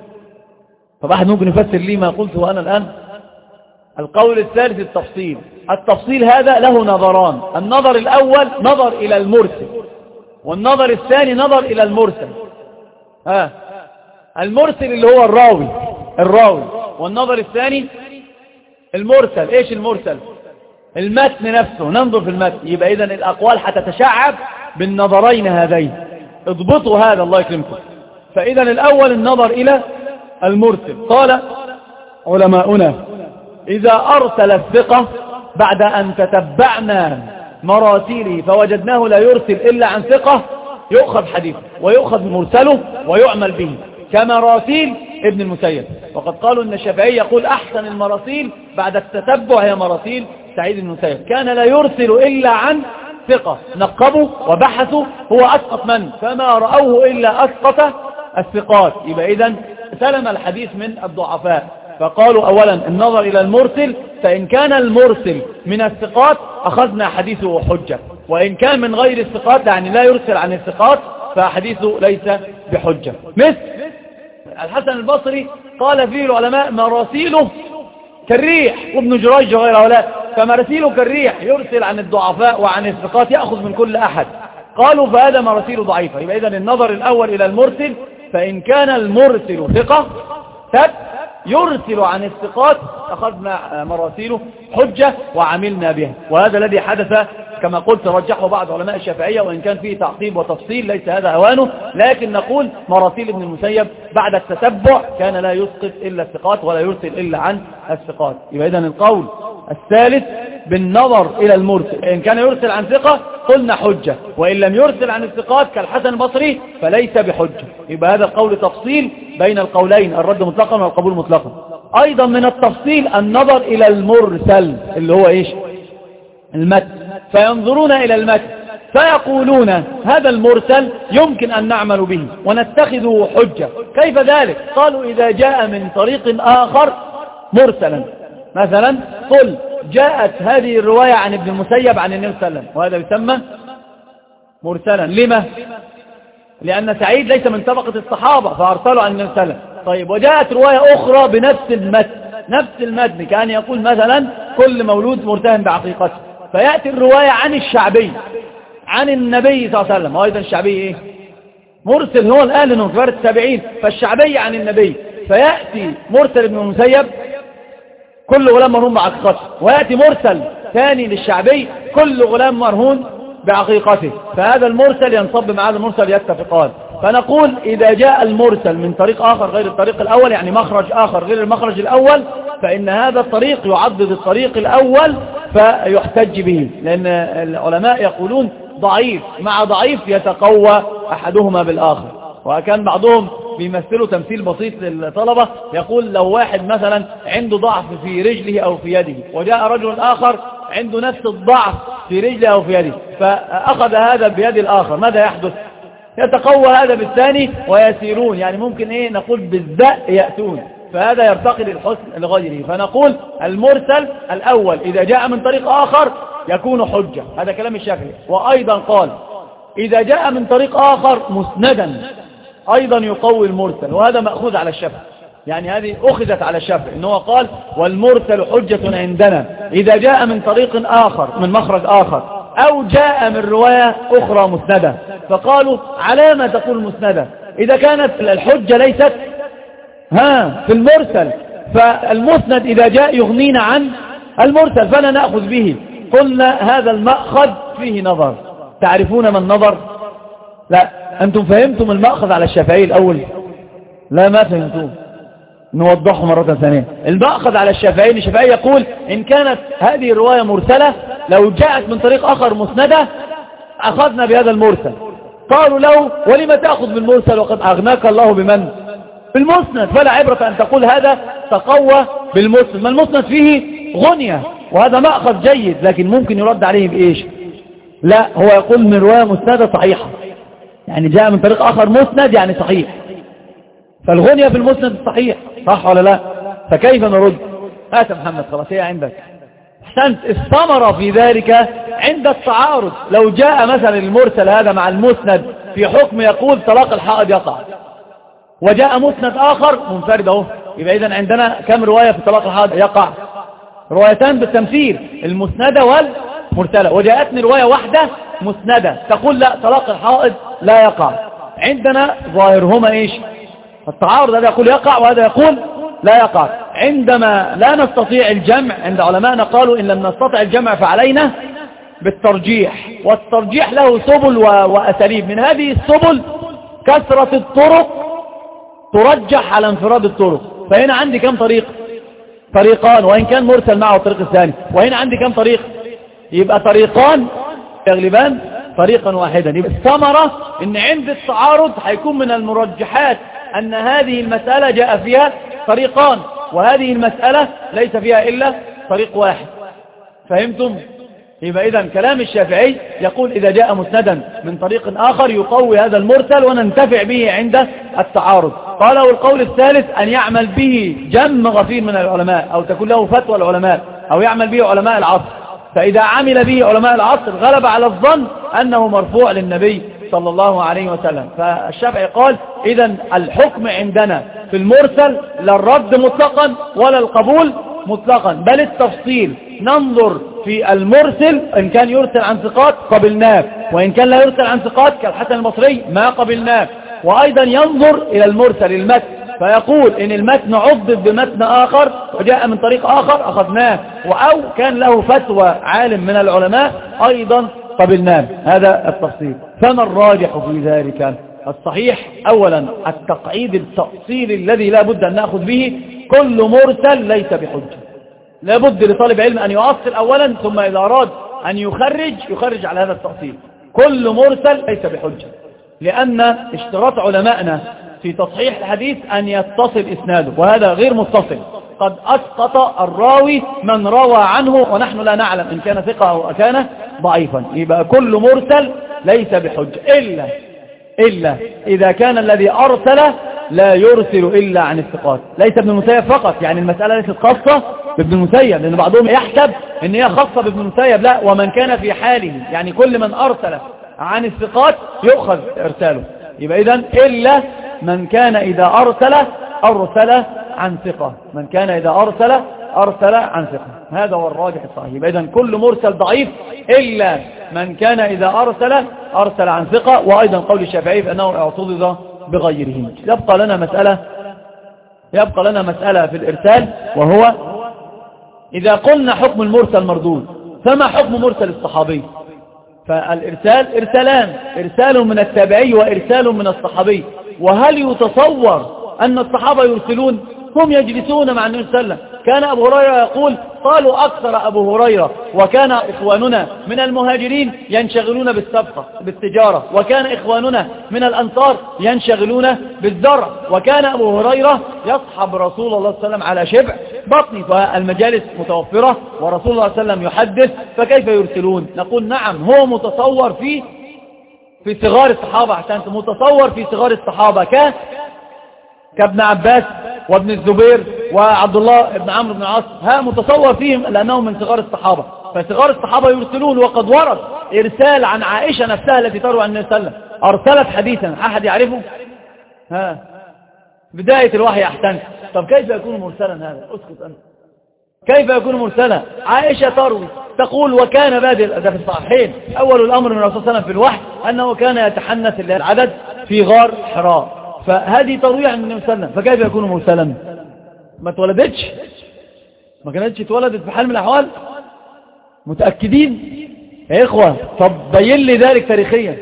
طب أحد ممكن يفسر لي ما قلته أنا الآن؟ القول الثالث التفصيل. التفصيل هذا له نظران: النظر الأول نظر إلى المرسل، والنظر الثاني نظر إلى المرسل. ها المرسل اللي هو الراوي الراوي والنظر الثاني المرسل. إيش المرسل؟ المتن نفسه، ننظر في المتن. يبقى إذن الأقوال حتتشعب بالنظرين هذين، اضبطوا هذا الله يكرمكم. فإذن الأول النظر إلى المرسل. قال علماؤنا إذا أرسل الثقة بعد أن تتبعنا مراسيله فوجدناه لا يرسل إلا عن ثقة يؤخذ حديثه ويؤخذ مرسله ويعمل به، كمراسيل ابن المسيب. وقد قالوا أن الشافعي يقول أحسن المراسيل بعد التتبع هي مراسيل سعيد بن المسيب، كان لا يرسل إلا عن ثقة، نقبوا وبحثوا هو أسقط من، فما رأوه إلا أسقط الثقات. يبقى إذن سلم الحديث من الضعفاء. فقالوا أولا النظر إلى المرسل، فإن كان المرسل من الثقات أخذنا حديثه حجة، وإن كان من غير الثقات يعني لا يرسل عن الثقات فحديثه ليس بحجة. مثل الحسن البصري قال فيه العلماء مراسيله كالريح، وابن جريج وغير هؤلاء، فمراسيله كالريح يرسل عن الضعفاء وعن الثقات يأخذ من كل أحد. قالوا فهذا مراسيله ضعيفة. يبقى إذن النظر الأول إلى المرسل، فإن كان المرسل ثقة ثبت يرسل عن الثقات أخذنا مراسيله حجة وعملنا بها. وهذا الذي حدث كما قلت رجحه بعض علماء الشافعية، وإن كان فيه تعقيب وتفصيل ليس هذا أوانه، لكن نقول مراسيل ابن المسيب بعد التتبع كان لا يسقط إلا الثقات ولا يرسل إلا عن الثقات. يبقى إذن القول الثالث بالنظر إلى المرسل، إن كان يرسل عن ثقة قلنا حجة، وإن لم يرسل عن الثقات كالحسن البصري فليس بحجة. يبقى هذا القول تفصيل بين القولين، الرد مطلقا والقبول مطلقا. أيضا من التفصيل النظر إلى المرسل اللي هو إيش؟ المتن. فينظرون إلى المتن فيقولون هذا المرسل يمكن أن نعمل به ونتخذه حجة. كيف ذلك؟ قالوا إذا جاء من طريق آخر مرسلا، مثلا قل جاءت هذه الرواية عن ابن المسيب عن النبي صلى الله عليه وسلم، وهذا يسمى مرسلا. لما؟ لأن سعيد ليس من طبقة الصحابة فأرسلوا عن النبي صلى الله عليه وسلم. طيب وجاءت رواية أخرى بنفس المتن، نفس المتن كان يقول مثلا كل مولود مرتهن بعقيقته، فيأتي الرواية عن الشعبي عن النبي صلى الله عليه وسلم، وأيضا الشعبي إيه؟ مرسل، هو الآن لأنه كبار التابعين، فالشعبي عن النبي، فيأتي مرسل ابن المسيب كل غلام مرهون بعقيقته، ويأتي مرسل ثاني للشعبي كل غلام مرهون بعقيقته، فهذا المرسل ينصب مع هذا المرسل يتفقان. فنقول إذا جاء المرسل من طريق آخر غير الطريق الأول، يعني مخرج آخر غير المخرج الأول، فإن هذا الطريق يعضد الطريق الأول فيحتج به، لأن العلماء يقولون ضعيف مع ضعيف يتقوى أحدهما بالآخر. وكان بعضهم بيمثلوا تمثيل بسيط للطلبة، يقول لو واحد مثلا عنده ضعف في رجله أو في يده، وجاء رجل آخر عنده نفس الضعف في رجله أو في يده، فأخذ هذا بيد الآخر، ماذا يحدث؟ يتقوى هذا بالثاني ويسيرون، يعني ممكن إيه نقول بالذأ يأتون، فهذا يرتقي للحسن لغيره. فنقول المرسل الأول إذا جاء من طريق آخر يكون حجة، هذا كلام الشافعي. وأيضا قال إذا جاء من طريق آخر مسندا أيضا يقوي المرسل، وهذا مأخوذ على الشافعي، يعني هذه أخذت على الشافعي إنه قال والمرسل حجة عندنا إذا جاء من طريق آخر من مخرج آخر أو جاء من رواية أخرى مسندة. فقالوا على ما تقول مسندة إذا كانت الحجة ليست ها في المرسل، فالمسند إذا جاء يغنينا عن المرسل فلا نأخذ به. قلنا هذا المأخذ فيه نظر، تعرفون ما النظر؟ لا، أنتم فهمتم المأخذ على الشافعي الأول؟ لا، ما فهمتوه، نوضحه مرة ثانية. المأخذ على الشافعي، الشافعي يقول إن كانت هذه الرواية مرسلة لو جاءت من طريق آخر مسندة أخذنا بهذا المرسل. قالوا له ولما تأخذ بالمرسل وقد أغناك الله بمن؟ بالمسند، فلا عبرة أن تقول هذا تقوى بالمسند، ما المسند فيه غنية، وهذا مأخذ جيد، لكن ممكن يرد عليه بإيش؟ لا، هو يقول من رواية مسندة صحيحة، يعني جاء من طريق آخر مسند يعني صحيح، فالغنية في المسند الصحيح، صح ولا لا؟ فكيف نرد؟ آت محمد خلاص هي عندك. أحسنت. الثمرة في ذلك عند التعارض، لو جاء مثلا المرسل هذا مع المسند في حكم يقول طلاق الحائض يقع، وجاء مسند آخر منفرد اهو، يبقى إذن عندنا كم رواية في طلاق الحائض يقع؟ روايتان بالتمثيل، المسندة والمرسلة. وجاءتني رواية واحدة مسندة تقول لا طلاق الحائض لا يقع، عندنا ظاهرهما ايش؟ التعارض، هذا يقول يقع وهذا يقول لا يقع. عندما لا نستطيع الجمع عند علماءنا قالوا إن لم نستطع الجمع فعلينا بالترجيح، والترجيح له سبل وأساليب، من هذه السبل كثرة الطرق ترجح على انفراد الطرق. فهنا عندي كم طريق؟ طريقان، وإن كان مرسل معه الطريق الثاني. وهنا عندي كم طريق؟ يبقى طريقان يغلبان طريقا واحدا. يبقى الثمرة ان عند التعارض هيكون من المرجحات ان هذه المسألة جاء فيها طريقان، وهذه المسألة ليس فيها الا طريق واحد. فهمتم؟ يبقى اذا كلام الشافعي يقول اذا جاء مسندا من طريق اخر يقوي هذا المرسل وننتفع به عند التعارض. قالوا القول الثالث ان يعمل به جم غفير من العلماء، او تكون له فتوى العلماء، او يعمل به علماء العصر. فإذا عمل به علماء العصر غلب على الظن أنه مرفوع للنبي صلى الله عليه وسلم. فالشافعي قال إذا الحكم عندنا في المرسل لا الرد مطلقا ولا القبول مطلقا، بل التفصيل. ننظر في المرسل إن كان يرسل عن ثقات قبلناه، وإن كان لا يرسل عن ثقات كالحسن البصري ما قبلناه. وأيضا ينظر إلى المرسل المتن، فيقول إن المتن عضد بمتن آخر وجاء من طريق آخر أخذناه، أو كان له فتوى عالم من العلماء أيضا قبلناه. هذا التفصيل. فما الراجح في ذلك؟ الصحيح أولا التقعيد التأصيلي الذي لا بد أن نأخذ به، كل مرسل ليس بحجة. لا بد لطالب علم أن يؤصل أولا، ثم إذا أراد أن يخرج يخرج على هذا التأصيل. كل مرسل ليس بحجة، لأن اشتراط علمائنا في تصحيح الحديث أن يتصل إسناده، وهذا غير متصل. قد أسقط الراوي من روى عنه ونحن لا نعلم إن كان ثقة أو كان ضعيفا. يبقى كل مرسل ليس بحج إلا إلا إذا كان الذي أرسل لا يرسل إلا عن الثقات. ليس ابن المسيب فقط، يعني المسألة ليست خاصة بابن المسيب، لأن بعضهم يحسب إن هي خاصة بابن المسيب، لا، ومن كان في حاله، يعني كل من أرسل عن الثقات يؤخذ إرساله. يبقى إذن إلا من كان إذا أرسل أرسل عن ثقة، من كان إذا أرسل أرسل عن ثقة، هذا هو الراجح الصحيح. يبقى إذن كل مرسل ضعيف إلا من كان إذا أرسل أرسل عن ثقة. وأيضا قول الشافعي بأنه اعتضد بغيره. يبقى لنا مسألة يبقى لنا مسألة في الإرسال، وهو إذا قلنا حكم المرسل مردود، فما حكم مرسل الصحابي؟ فالإرسال إرسالان، إرسال من التابعي وإرسال من الصحابي. وهل يتصور أن الصحابة يرسلون؟ هم يجلسون مع النبي صلى الله عليه وسلم. كان أبو هريرة يقول: قالوا أكثر أبو هريرة، وكان إخواننا من المهاجرين ينشغلون بالسبقة بالتجارة، وكان إخواننا من الأنصار ينشغلون بالزرع، وكان أبو هريرة يصحب رسول الله صلى الله عليه وسلم على شبع بطني، فالمجالس متوفرة ورسول الله صلى الله عليه وسلم يحدث، فكيف يرسلون؟ نقول نعم، هو متصور في في صغار الصحابة، عشان متصور في صغار الصحابة ك كابن عباس وابن الزبير وعبد الله بن عمرو بن العاص، ها متصور فيهم لأنهم من صغار الصحابة، فصغار الصحابة يرسلون. وقد ورد إرسال عن عائشة نفسها التي تروي عن النبي صلى الله عليه وسلم، أرسلت حديثا، أحد يعرفه؟ ها بداية الوحي أحسنت. طب كيف يكون مرسلا هذا؟ أسكت أنت. كيف يكون مرسلا؟ عائشة تروي تقول: وكان بادئ، ده في الصحيحين، أول الأمر من الرسول صلى الله عليه وسلم في الوحي أنه كان يتحنث العدد في غار حراء، فهذه تروي عن النبي صلى الله عليه وسلم، فكيف يكون مرسلا؟ ما اتولدتش، ما كانتش اتولدت في حال من الأحوال. متأكدين يا إخوة؟ طب بين لي ذلك تاريخيا.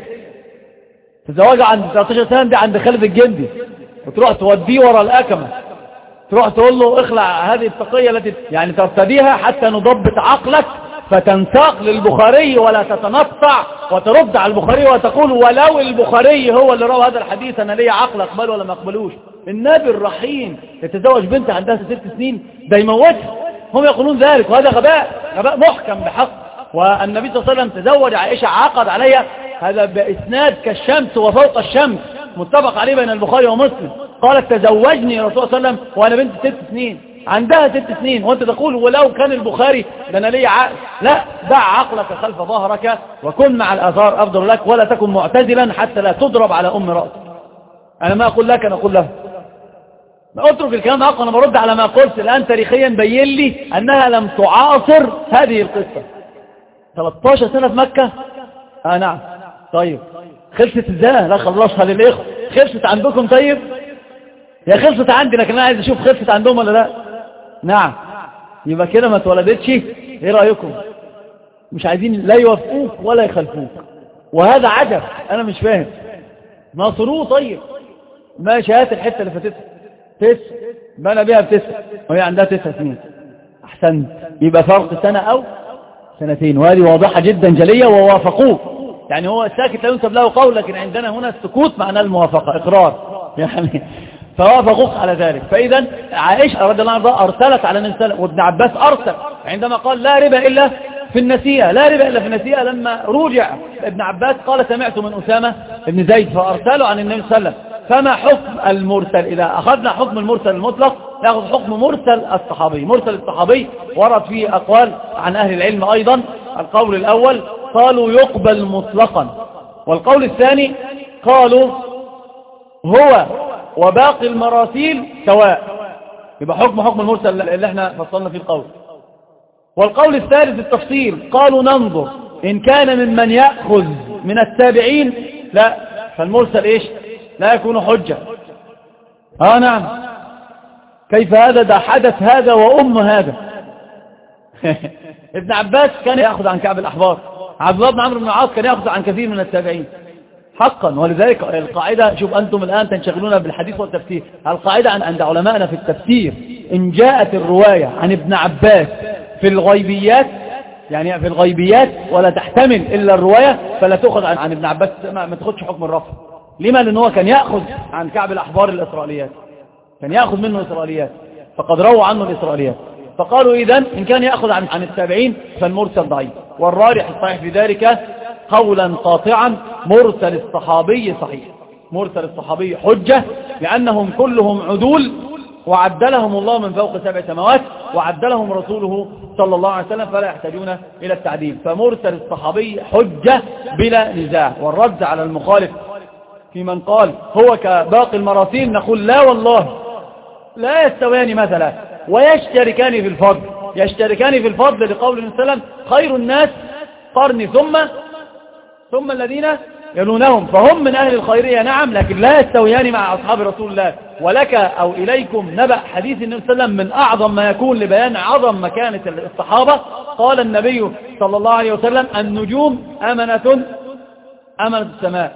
تزوجها عند ثلاثة عشر سنة دي عند خالد الجندي، وتروح توديه ورا الأكمة، تروح تقول له: اخلع هذه التقية التي يعني ترتديها حتى نضبط عقلك، فتنساق للبخاري ولا تتنطع وترد على البخاري وتقول: ولو البخاري هو اللي روى هذا الحديث أنا ليه عقل أقبله ولا ما أقبلوش. النبي الرحيم يتزوج بنت عندها ست سنين، ده يموتها. هم يقولون ذلك، وهذا غباء، غباء محكم بحق. والنبي صلى الله عليه وسلم تزوج عائشة، عقد عليها، هذا بإسناد كالشمس وفوق الشمس، متفق عليه بين البخاري ومسلم. قالت: تزوجني رسول الله صلى الله عليه وسلم وأنا بنت ست سنين، عندها ست سنين، وأنت تقول ولو كان البخاري ده أنا لي عقل. لا، دع عقلك خلف ظهرك وكن مع الآثار أفضل لك، ولا تكن معتزلا حتى لا تضرب على أم رأسك. أنا ما أقول لك، أنا أقول له. ما أترك الكلام ده، أنا برد على ما قلت الآن تاريخيا. بين لي أنها لم تعاصر هذه القصة. ثلاثة عشر سنة في مكة. آه نعم. طيب خلصت ازاي؟ لا خلصها للإخوة. خلصت عندكم؟ طيب يا خلصت عندي، لكن أنا عايز أشوف خلصت عندهم ولا لا. نعم. يبقى كده ما اتولدتش. ايه رأيكم؟ مش عايزين لا يوافقوك ولا يخلفوك، وهذا عجب. أنا مش فاهم. ناصروه. طيب ماشي، هات الحتة اللي فاتتها. تسع بنى بيها بتسع وهي عندها تسع سنين. أحسنت. يبقى فرق سنة أو سنتين، وهذه واضحة جدا جلية، ووافقوه. يعني هو الساكت لا ينسب له قول، لكن عندنا هنا السكوت معناه الموافقة، إقرار يعني، فوافقوك على ذلك. فإذا عائشة رضي الله عنها أرسلت على النبي صلى الله عليه وسلم، وابن عباس أرسل عندما قال: لا ربا إلا في النسيئة، لا ربا إلا في النسيئة. لما رجع ابن عباس قال: سمعت من أسامة بن زيد، فأرسلوا عن النبي صلى الله عليه وسلم. فما حكم المرسل؟ إذا أخذنا حكم المرسل المطلق نأخذ حكم مرسل الصحابي. مرسل الصحابي ورد فيه أقوال عن أهل العلم أيضا. القول الأول قالوا يقبل مطلقا، والقول الثاني قالوا هو وباقي المراسيل سواء. يبقى حكم حكم المرسل اللي احنا فصلنا فيه القول. والقول الثالث التفصيل، قالوا ننظر إن كان ممن يأخذ من التابعين لا، فالمرسل إيش؟ لا يكون حجة. آه نعم. كيف هذا؟ ده حدث هذا وأم هذا. ابن عباس كان يأخذ عن كعب الأحبار، عبد الله بن عمرو بن العاص كان يأخذ عن كثير من التابعين حقا. ولذلك القاعدة، شوف أنتم الآن تنشغلون بالحديث والتفسير، القاعدة عند علمائنا في التفسير: إن جاءت الرواية عن ابن عباس في الغيبيات، يعني في الغيبيات ولا تحتمل إلا الرواية، فلا تأخذ عن ابن عباس، ما تأخذش حكم الرفع. لما؟ لأنه كان يأخذ عن كعب الأحبار الإسرائيليات، كان يأخذ منه إسرائيليات، فقد روى عنه الإسرائيليات. فقالوا إذن إن كان يأخذ عن, عن التابعين فالمرسل ضعيف. والراجح الصحيح في ذلك قولا قاطعا مرسل الصحابي صحيح، مرسل الصحابي حجة، لأنهم كلهم عدول وعدلهم الله من فوق سبع سماوات وعدلهم رسوله صلى الله عليه وسلم، فلا يحتاجون إلى التعديل. فمرسل الصحابي حجة بلا نزاع. والرد على المخالف في من قال هو كباقي المراسيل نقول لا والله، لا يستويان مثلا ويشتركان في الفضل، يشتركان في الفضل لقول النبي صلى الله عليه وسلم خير الناس قرني ثم ثم الذين يلونهم، فهم من أهل الخيرية نعم، لكن لا يستويان مع أصحاب رسول الله. ولك أو إليكم نبأ حديث النبي صلى الله عليه وسلم من أعظم ما يكون لبيان عظم مكانة الصحابة. قال النبي صلى الله عليه وسلم النجوم أمنة أمنة السماء،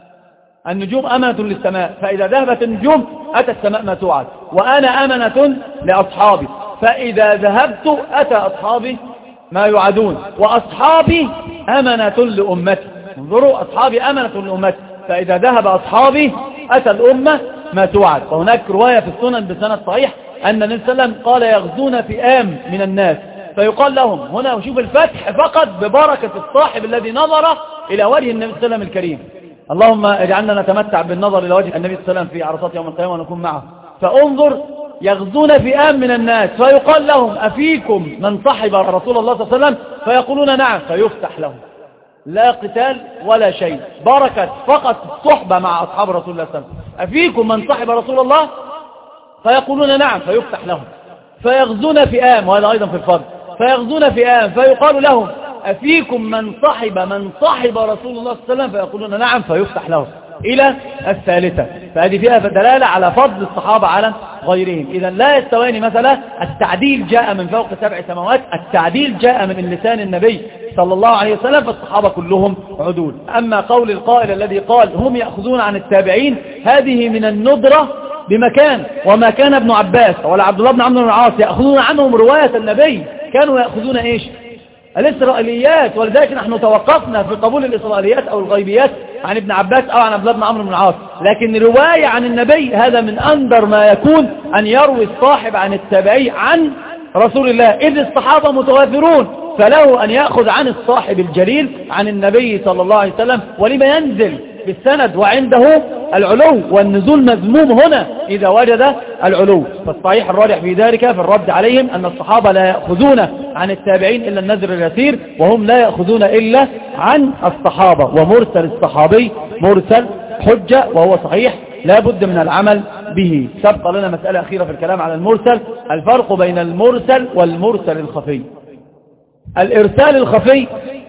النجوم أمنة للسماء، فإذا ذهبت النجوم أتى السماء ما توعد، وأنا أمنة لأصحابي، فإذا ذهبت أتى أصحابي ما يوعدون، وأصحابي أمنة لأمتي. انظروا، أصحابي أمنة لأمتي، فإذا ذهب أصحابي أتى الأمة ما توعد. وهناك رواية في السنن بسند صحيح أن النبي صلى الله عليه وسلم قال يغزون فئام من الناس، فيقال لهم هنا وشوف الفتح فقط ببركة الصاحب الذي نظر إلى وجه النبي صلى الله عليه وسلم الكريم. اللهم اجعلنا نتمتع بالنظر إلى وجه النبي صلى الله عليه وسلم في عرصات يوم القيامة ونكون معه. فانظر، يغزون فئام من الناس فيقال لهم أفيكم من صحب رسول الله صلى الله عليه وسلم؟ فيقولون نعم، فيفتح لهم، لا قتال ولا شيء، بركة فقط الصحبة مع أصحاب رسول الله صلى الله عليه وسلم. أفيكم من صحب رسول الله؟ فيقولون نعم، فيفتح لهم. فيغزون فئام، وهذا أيضا في الفضل، فيغزون فئام فيقال لهم أفيكم من صحب من صحب رسول الله صلى الله عليه وسلم؟ فيقولون نعم، فيفتح لهم إلى الثالثة. فهذه فيها دلالة على فضل الصحابة على غيرهم. إذا لا يستويان مثلا، التعديل جاء من فوق سبع سماوات، التعديل جاء من لسان النبي صلى الله عليه وسلم، فالصحابة كلهم عدول. أما قول القائل الذي قال هم يأخذون عن التابعين، هذه من الندرة بمكان. وما كان ابن عباس ولا عبد الله بن عمرو بن العاص يأخذون عنهم رواية النبي، كانوا يأخذون إيش؟ الإسرائيليات. ولذلك نحن توقفنا في قبول الإسرائيليات أو الغيبيات عن ابن عباس أو عن عبد الله بن عمرو بن العاص. لكن رواية عن النبي هذا من أندر ما يكون، أن يروي الصاحب عن التابعي عن رسول الله، إذ الصحابة متوافرون، فله أن يأخذ عن الصاحب الجليل عن النبي صلى الله عليه وسلم. ولما ينزل بالسند وعنده العلو، والنزول مذموم هنا إذا وجد العلو. فالصحيح الراجح في ذلك في الرد عليهم أن الصحابة لا يأخذون عن التابعين إلا النذر اليسير، وهم لا يأخذون إلا عن الصحابة. ومرسل الصحابي مرسل حجة وهو صحيح لا بد من العمل به. سبق لنا مسألة أخيرة في الكلام على المرسل، الفرق بين المرسل والمرسل الخفي. الإرسال الخفي،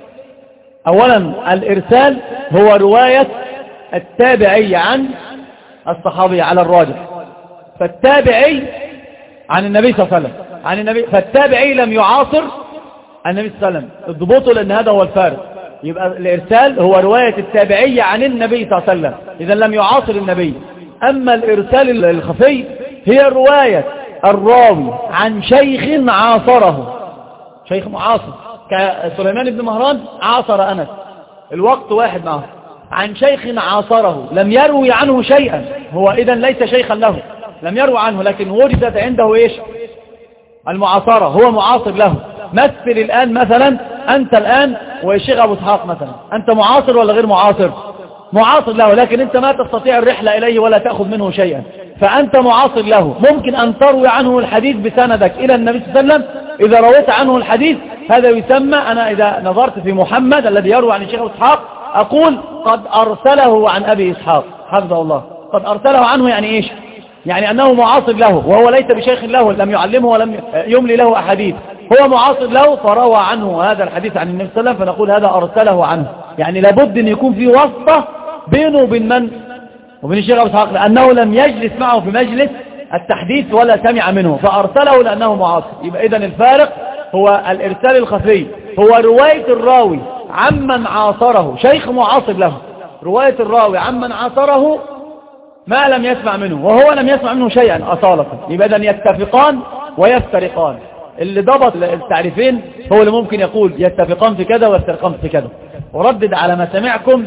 أولا الإرسال هو رواية التابعي عن الصحابي على الراجح، فالتابعي عن النبي صلى الله عليه وسلم عن النبي، فالتابعي لم يعاصر النبي صلى الله عليه وسلم، اضبطوا لأن هذا هو الفارق. يبقى الإرسال هو رواية التابعي عن النبي صلى الله عليه وسلم، إذا لم يعاصر النبي. أما الإرسال الخفي هي رواية الراوي عن شيخ عاصره، شيخ معاصر كسليمان بن مهران عاصر أنس، الوقت واحد معه، عن شيخ عاصره لم يروي عنه شيئا، هو إذن ليس شيخا له، لم يروي عنه، لكن وجدت عنده إيش؟ المعاصرة، هو معاصر له. مثل الآن مثلا، أنت الآن والشيخ أبو اسحاق مثلا، أنت معاصر ولا غير معاصر؟ معاصر له، لكن أنت ما تستطيع الرحلة إليه ولا تأخذ منه شيئا، فأنت معاصر له. ممكن أن تروي عنه الحديث بسندك إلى النبي صلى الله عليه وسلم. إذا رويت عنه الحديث هذا يسمى، أنا إذا نظرت في محمد الذي يروي عن الشيخ أبو اسحاق أقول قد أرسله عن أبي إسحاق حفظه الله، قد أرسله عنه، يعني إيش؟ يعني أنه معاصر له، وهو ليس بشيخ له، لم يعلمه ولم يملي له أحاديث، هو معاصر له فروى عنه هذا الحديث عن النبي صلى الله عليه وسلم، فنقول هذا أرسله عنه. يعني لابد أن يكون في واسطة بينه وبين من؟ وبين الشيخ أبو اسحاق، لأنه لم يجلس معه في مجلس التحديث ولا سمع منه، فأرسله لأنه معاصر. يبقى إذن الفارق هو الإرسال الخفي، هو رواية الراوي عمن عاصره، شيخ معاصر له، رواية الراوي عمن عاصره ما لم يسمع منه، وهو لم يسمع منه شيئا أصالة. يبقى إذن يتفقان ويفترقان. اللي ضبط التعريفين هو اللي ممكن يقول يتفقان في كذا ويفترقان في كذا. وردد على ما سمعكم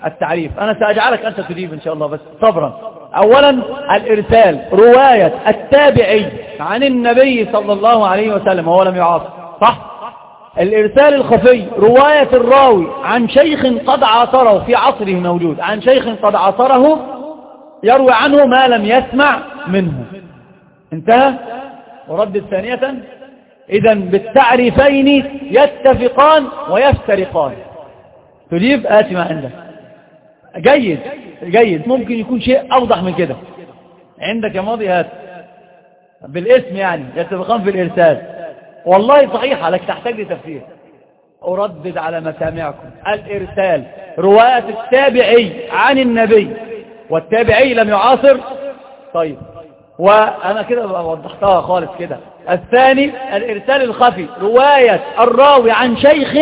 التعريف. أنا سأجعلك أنت تجيب إن شاء الله بس صبرا. أولا الإرسال رواية التابعي عن النبي صلى الله عليه وسلم وهو لم يعاصر، صح؟ الإرسال الخفي رواية الراوي عن شيخ قد عاصره في عصره موجود، عن شيخ قد عاصره يروي عنه ما لم يسمع منه. انتهى. وردد ثانية، إذن بالتعريفين يتفقان ويفترقان. تجيب آتي ما عندك. جيد جيد. ممكن يكون شيء أوضح من كده عندك يا ماضي. هات بالاسم يعني يتفقان في الإرسال. والله صحيحة لك تحتاج لتفسير. أردد على مسامعكم. الإرسال رواية التابعي عن النبي والتابعي لم يعاصر. طيب وأنا كده وضحتها خالص كده. الثاني الإرسال الخفي رواية الراوي عن شيخ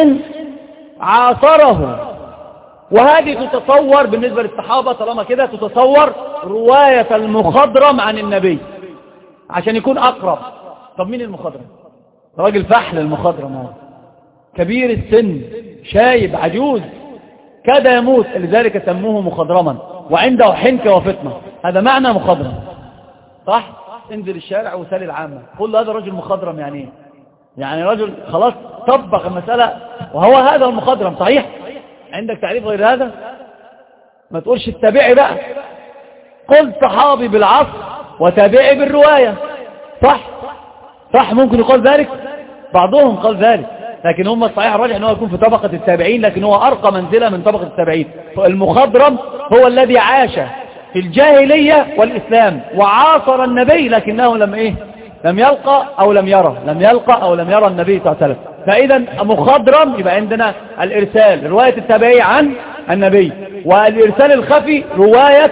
عاصره، وهذه تتصور بالنسبة للصحابة طالما كده تتصور رواية المخضرم عن النبي عشان يكون أقرب. طب مين المخضرم؟ راجل فحل المخضرم هذا، كبير السن، شايب، عجوز، كاد يموت، لذلك سموه مخضرما، وعنده حنكة وفطنة. هذا معنى مخضرم، صح؟ انزل الشارع وسال العامة قل له هذا رجل مخضرم يعني ايه؟ يعني رجل خلاص طبق المسألة وهو هذا المخضرم. صحيح؟ عندك تعريف غير هذا؟ ما تقولش التابعي بقى، قل صحابي بالعصر وتابعي بالرواية. صح؟ صح ممكن يقول ذلك، بعضهم قال ذلك، لكن هم الصحيح الراجح أنه يكون في طبقة التابعين، لكن هو أرقى منزلة من طبقة التابعين. المخضرم هو الذي عاش في الجاهلية والإسلام وعاصر النبي لكنه لم إيه؟ لم يلقى أو لم يرى لم يلقى أو لم يرى النبي صلى الله عليه وسلم. فإذا مخضرم يبقى عندنا الإرسال رواية التابعي عن النبي، والإرسال الخفي رواية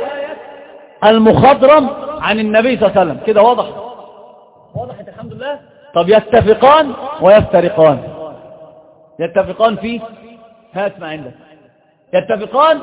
المخضرم عن النبي صلى الله عليه وسلم. كده واضح؟ واضح الحمد لله. طب يتفقان ويفترقان. يتفقان في هات ما عندك. يتفقان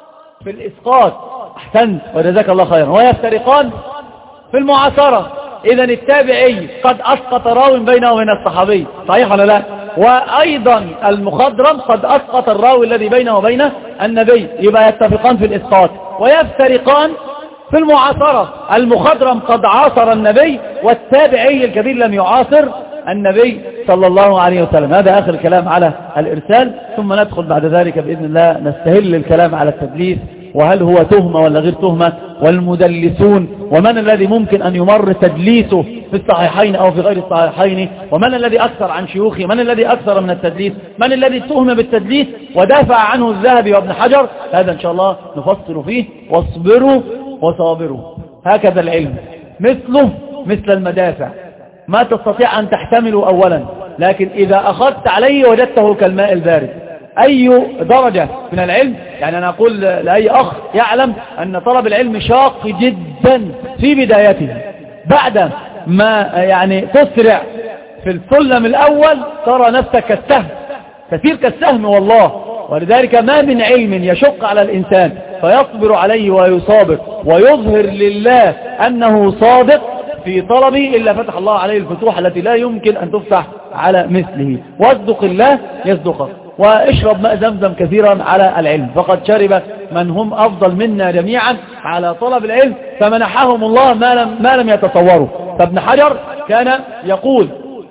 في الإسقاط، أحسنت وجزاك الله خيرا. ويفترقان في المعاصرة. إذا التابعي قد أسقط راوي بينه وبين الصحابي، صحيح ولا لا؟ وأيضا المخضرم قد أسقط الراوي الذي بينه وبين النبي، يبقى يتفقان في الإسقاط. ويفترقان في المعاصرة، المخضرم قد عاصر النبي والتابعي الكبير لم يعاصر النبي صلى الله عليه وسلم. هذا آخر الكلام على الإرسال، ثم ندخل بعد ذلك بإذن الله نستهل الكلام على التدليس، وهل هو تهمة ولا غير تهمة، والمدلسون، ومن الذي ممكن أن يمر تدليسه في الصحيحين أو في غير الصحيحين، ومن الذي أكثر عن شيوخه، من الذي أكثر من التدليس، من الذي اتهم بالتدليس ودافع عنه الذهبي وابن حجر. هذا إن شاء الله نفصل فيه. واصبروا وصابروا، هكذا العلم مثله مثل المدافع، ما تستطيع أن تحتمله أولا، لكن إذا أخذت عليه وجدته كالماء البارد. أي درجة من العلم، يعني أنا أقول لأي أخ يعلم أن طلب العلم شاق جدا في بدايته، بعد ما يعني تسرع في السلم الأول ترى نفسك كالسهم، كثير كالسهم والله. ولذلك ما من علم يشق على الإنسان فيصبر عليه ويصابر ويظهر لله أنه صادق في طلبه إلا فتح الله عليه الفتوح التي لا يمكن أن تفتح على مثله. واصدق الله يصدقك، واشرب ماء زمزم كثيرا على العلم، فقد شرب من هم أفضل منا جميعا على طلب العلم فمنحهم الله ما لم, ما لم يتصوروا. فابن حجر كان يقول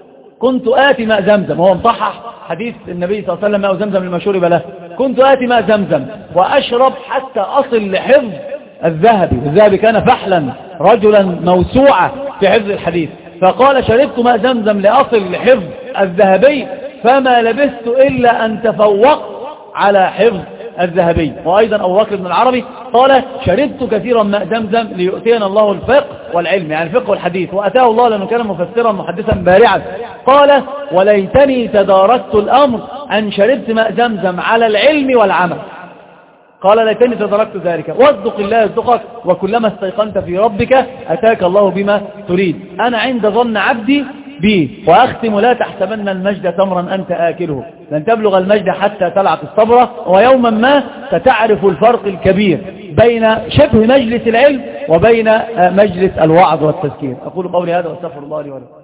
كنت آتي ماء زمزم، وهو مصحح حديث النبي صلى الله عليه وسلم ماء زمزم لما شرب له، كنت آتي ماء زمزم وأشرب حتى أصل لحفظ الذهبي. الذهبي كان فحلا رجلا موسوعة في حفظ الحديث، فقال شربت ماء زمزم لأصل لحفظ الذهبي فما لبثت إلا أن تفوقت على حفظ الذهبي. وأيضا أبو بكر بن العربي قال شربت كثيرا ماء زمزم ليؤتينا الله الفقه والعلم، يعني الفقه والحديث، وأتاه الله لأنه كان مفسرا محدثا بارعا. قال وليتني تداركت الأمر أن شربت ماء زمزم على العلم والعمل. قال ليتني تدركت ذلك. واصدق الله يصدقك، وكلما استيقنت في ربك أتاك الله بما تريد. أنا عند ظن عبدي بي. وأختم لا تحسبن المجد تمرا أنت آكله، لن تبلغ المجد حتى تلعق الصبرة، ويوما ما ستعرف الفرق الكبير بين شبه مجلس العلم وبين مجلس الوعظ والتذكير. أقول قولي هذا واستغفر الله لي ولكم.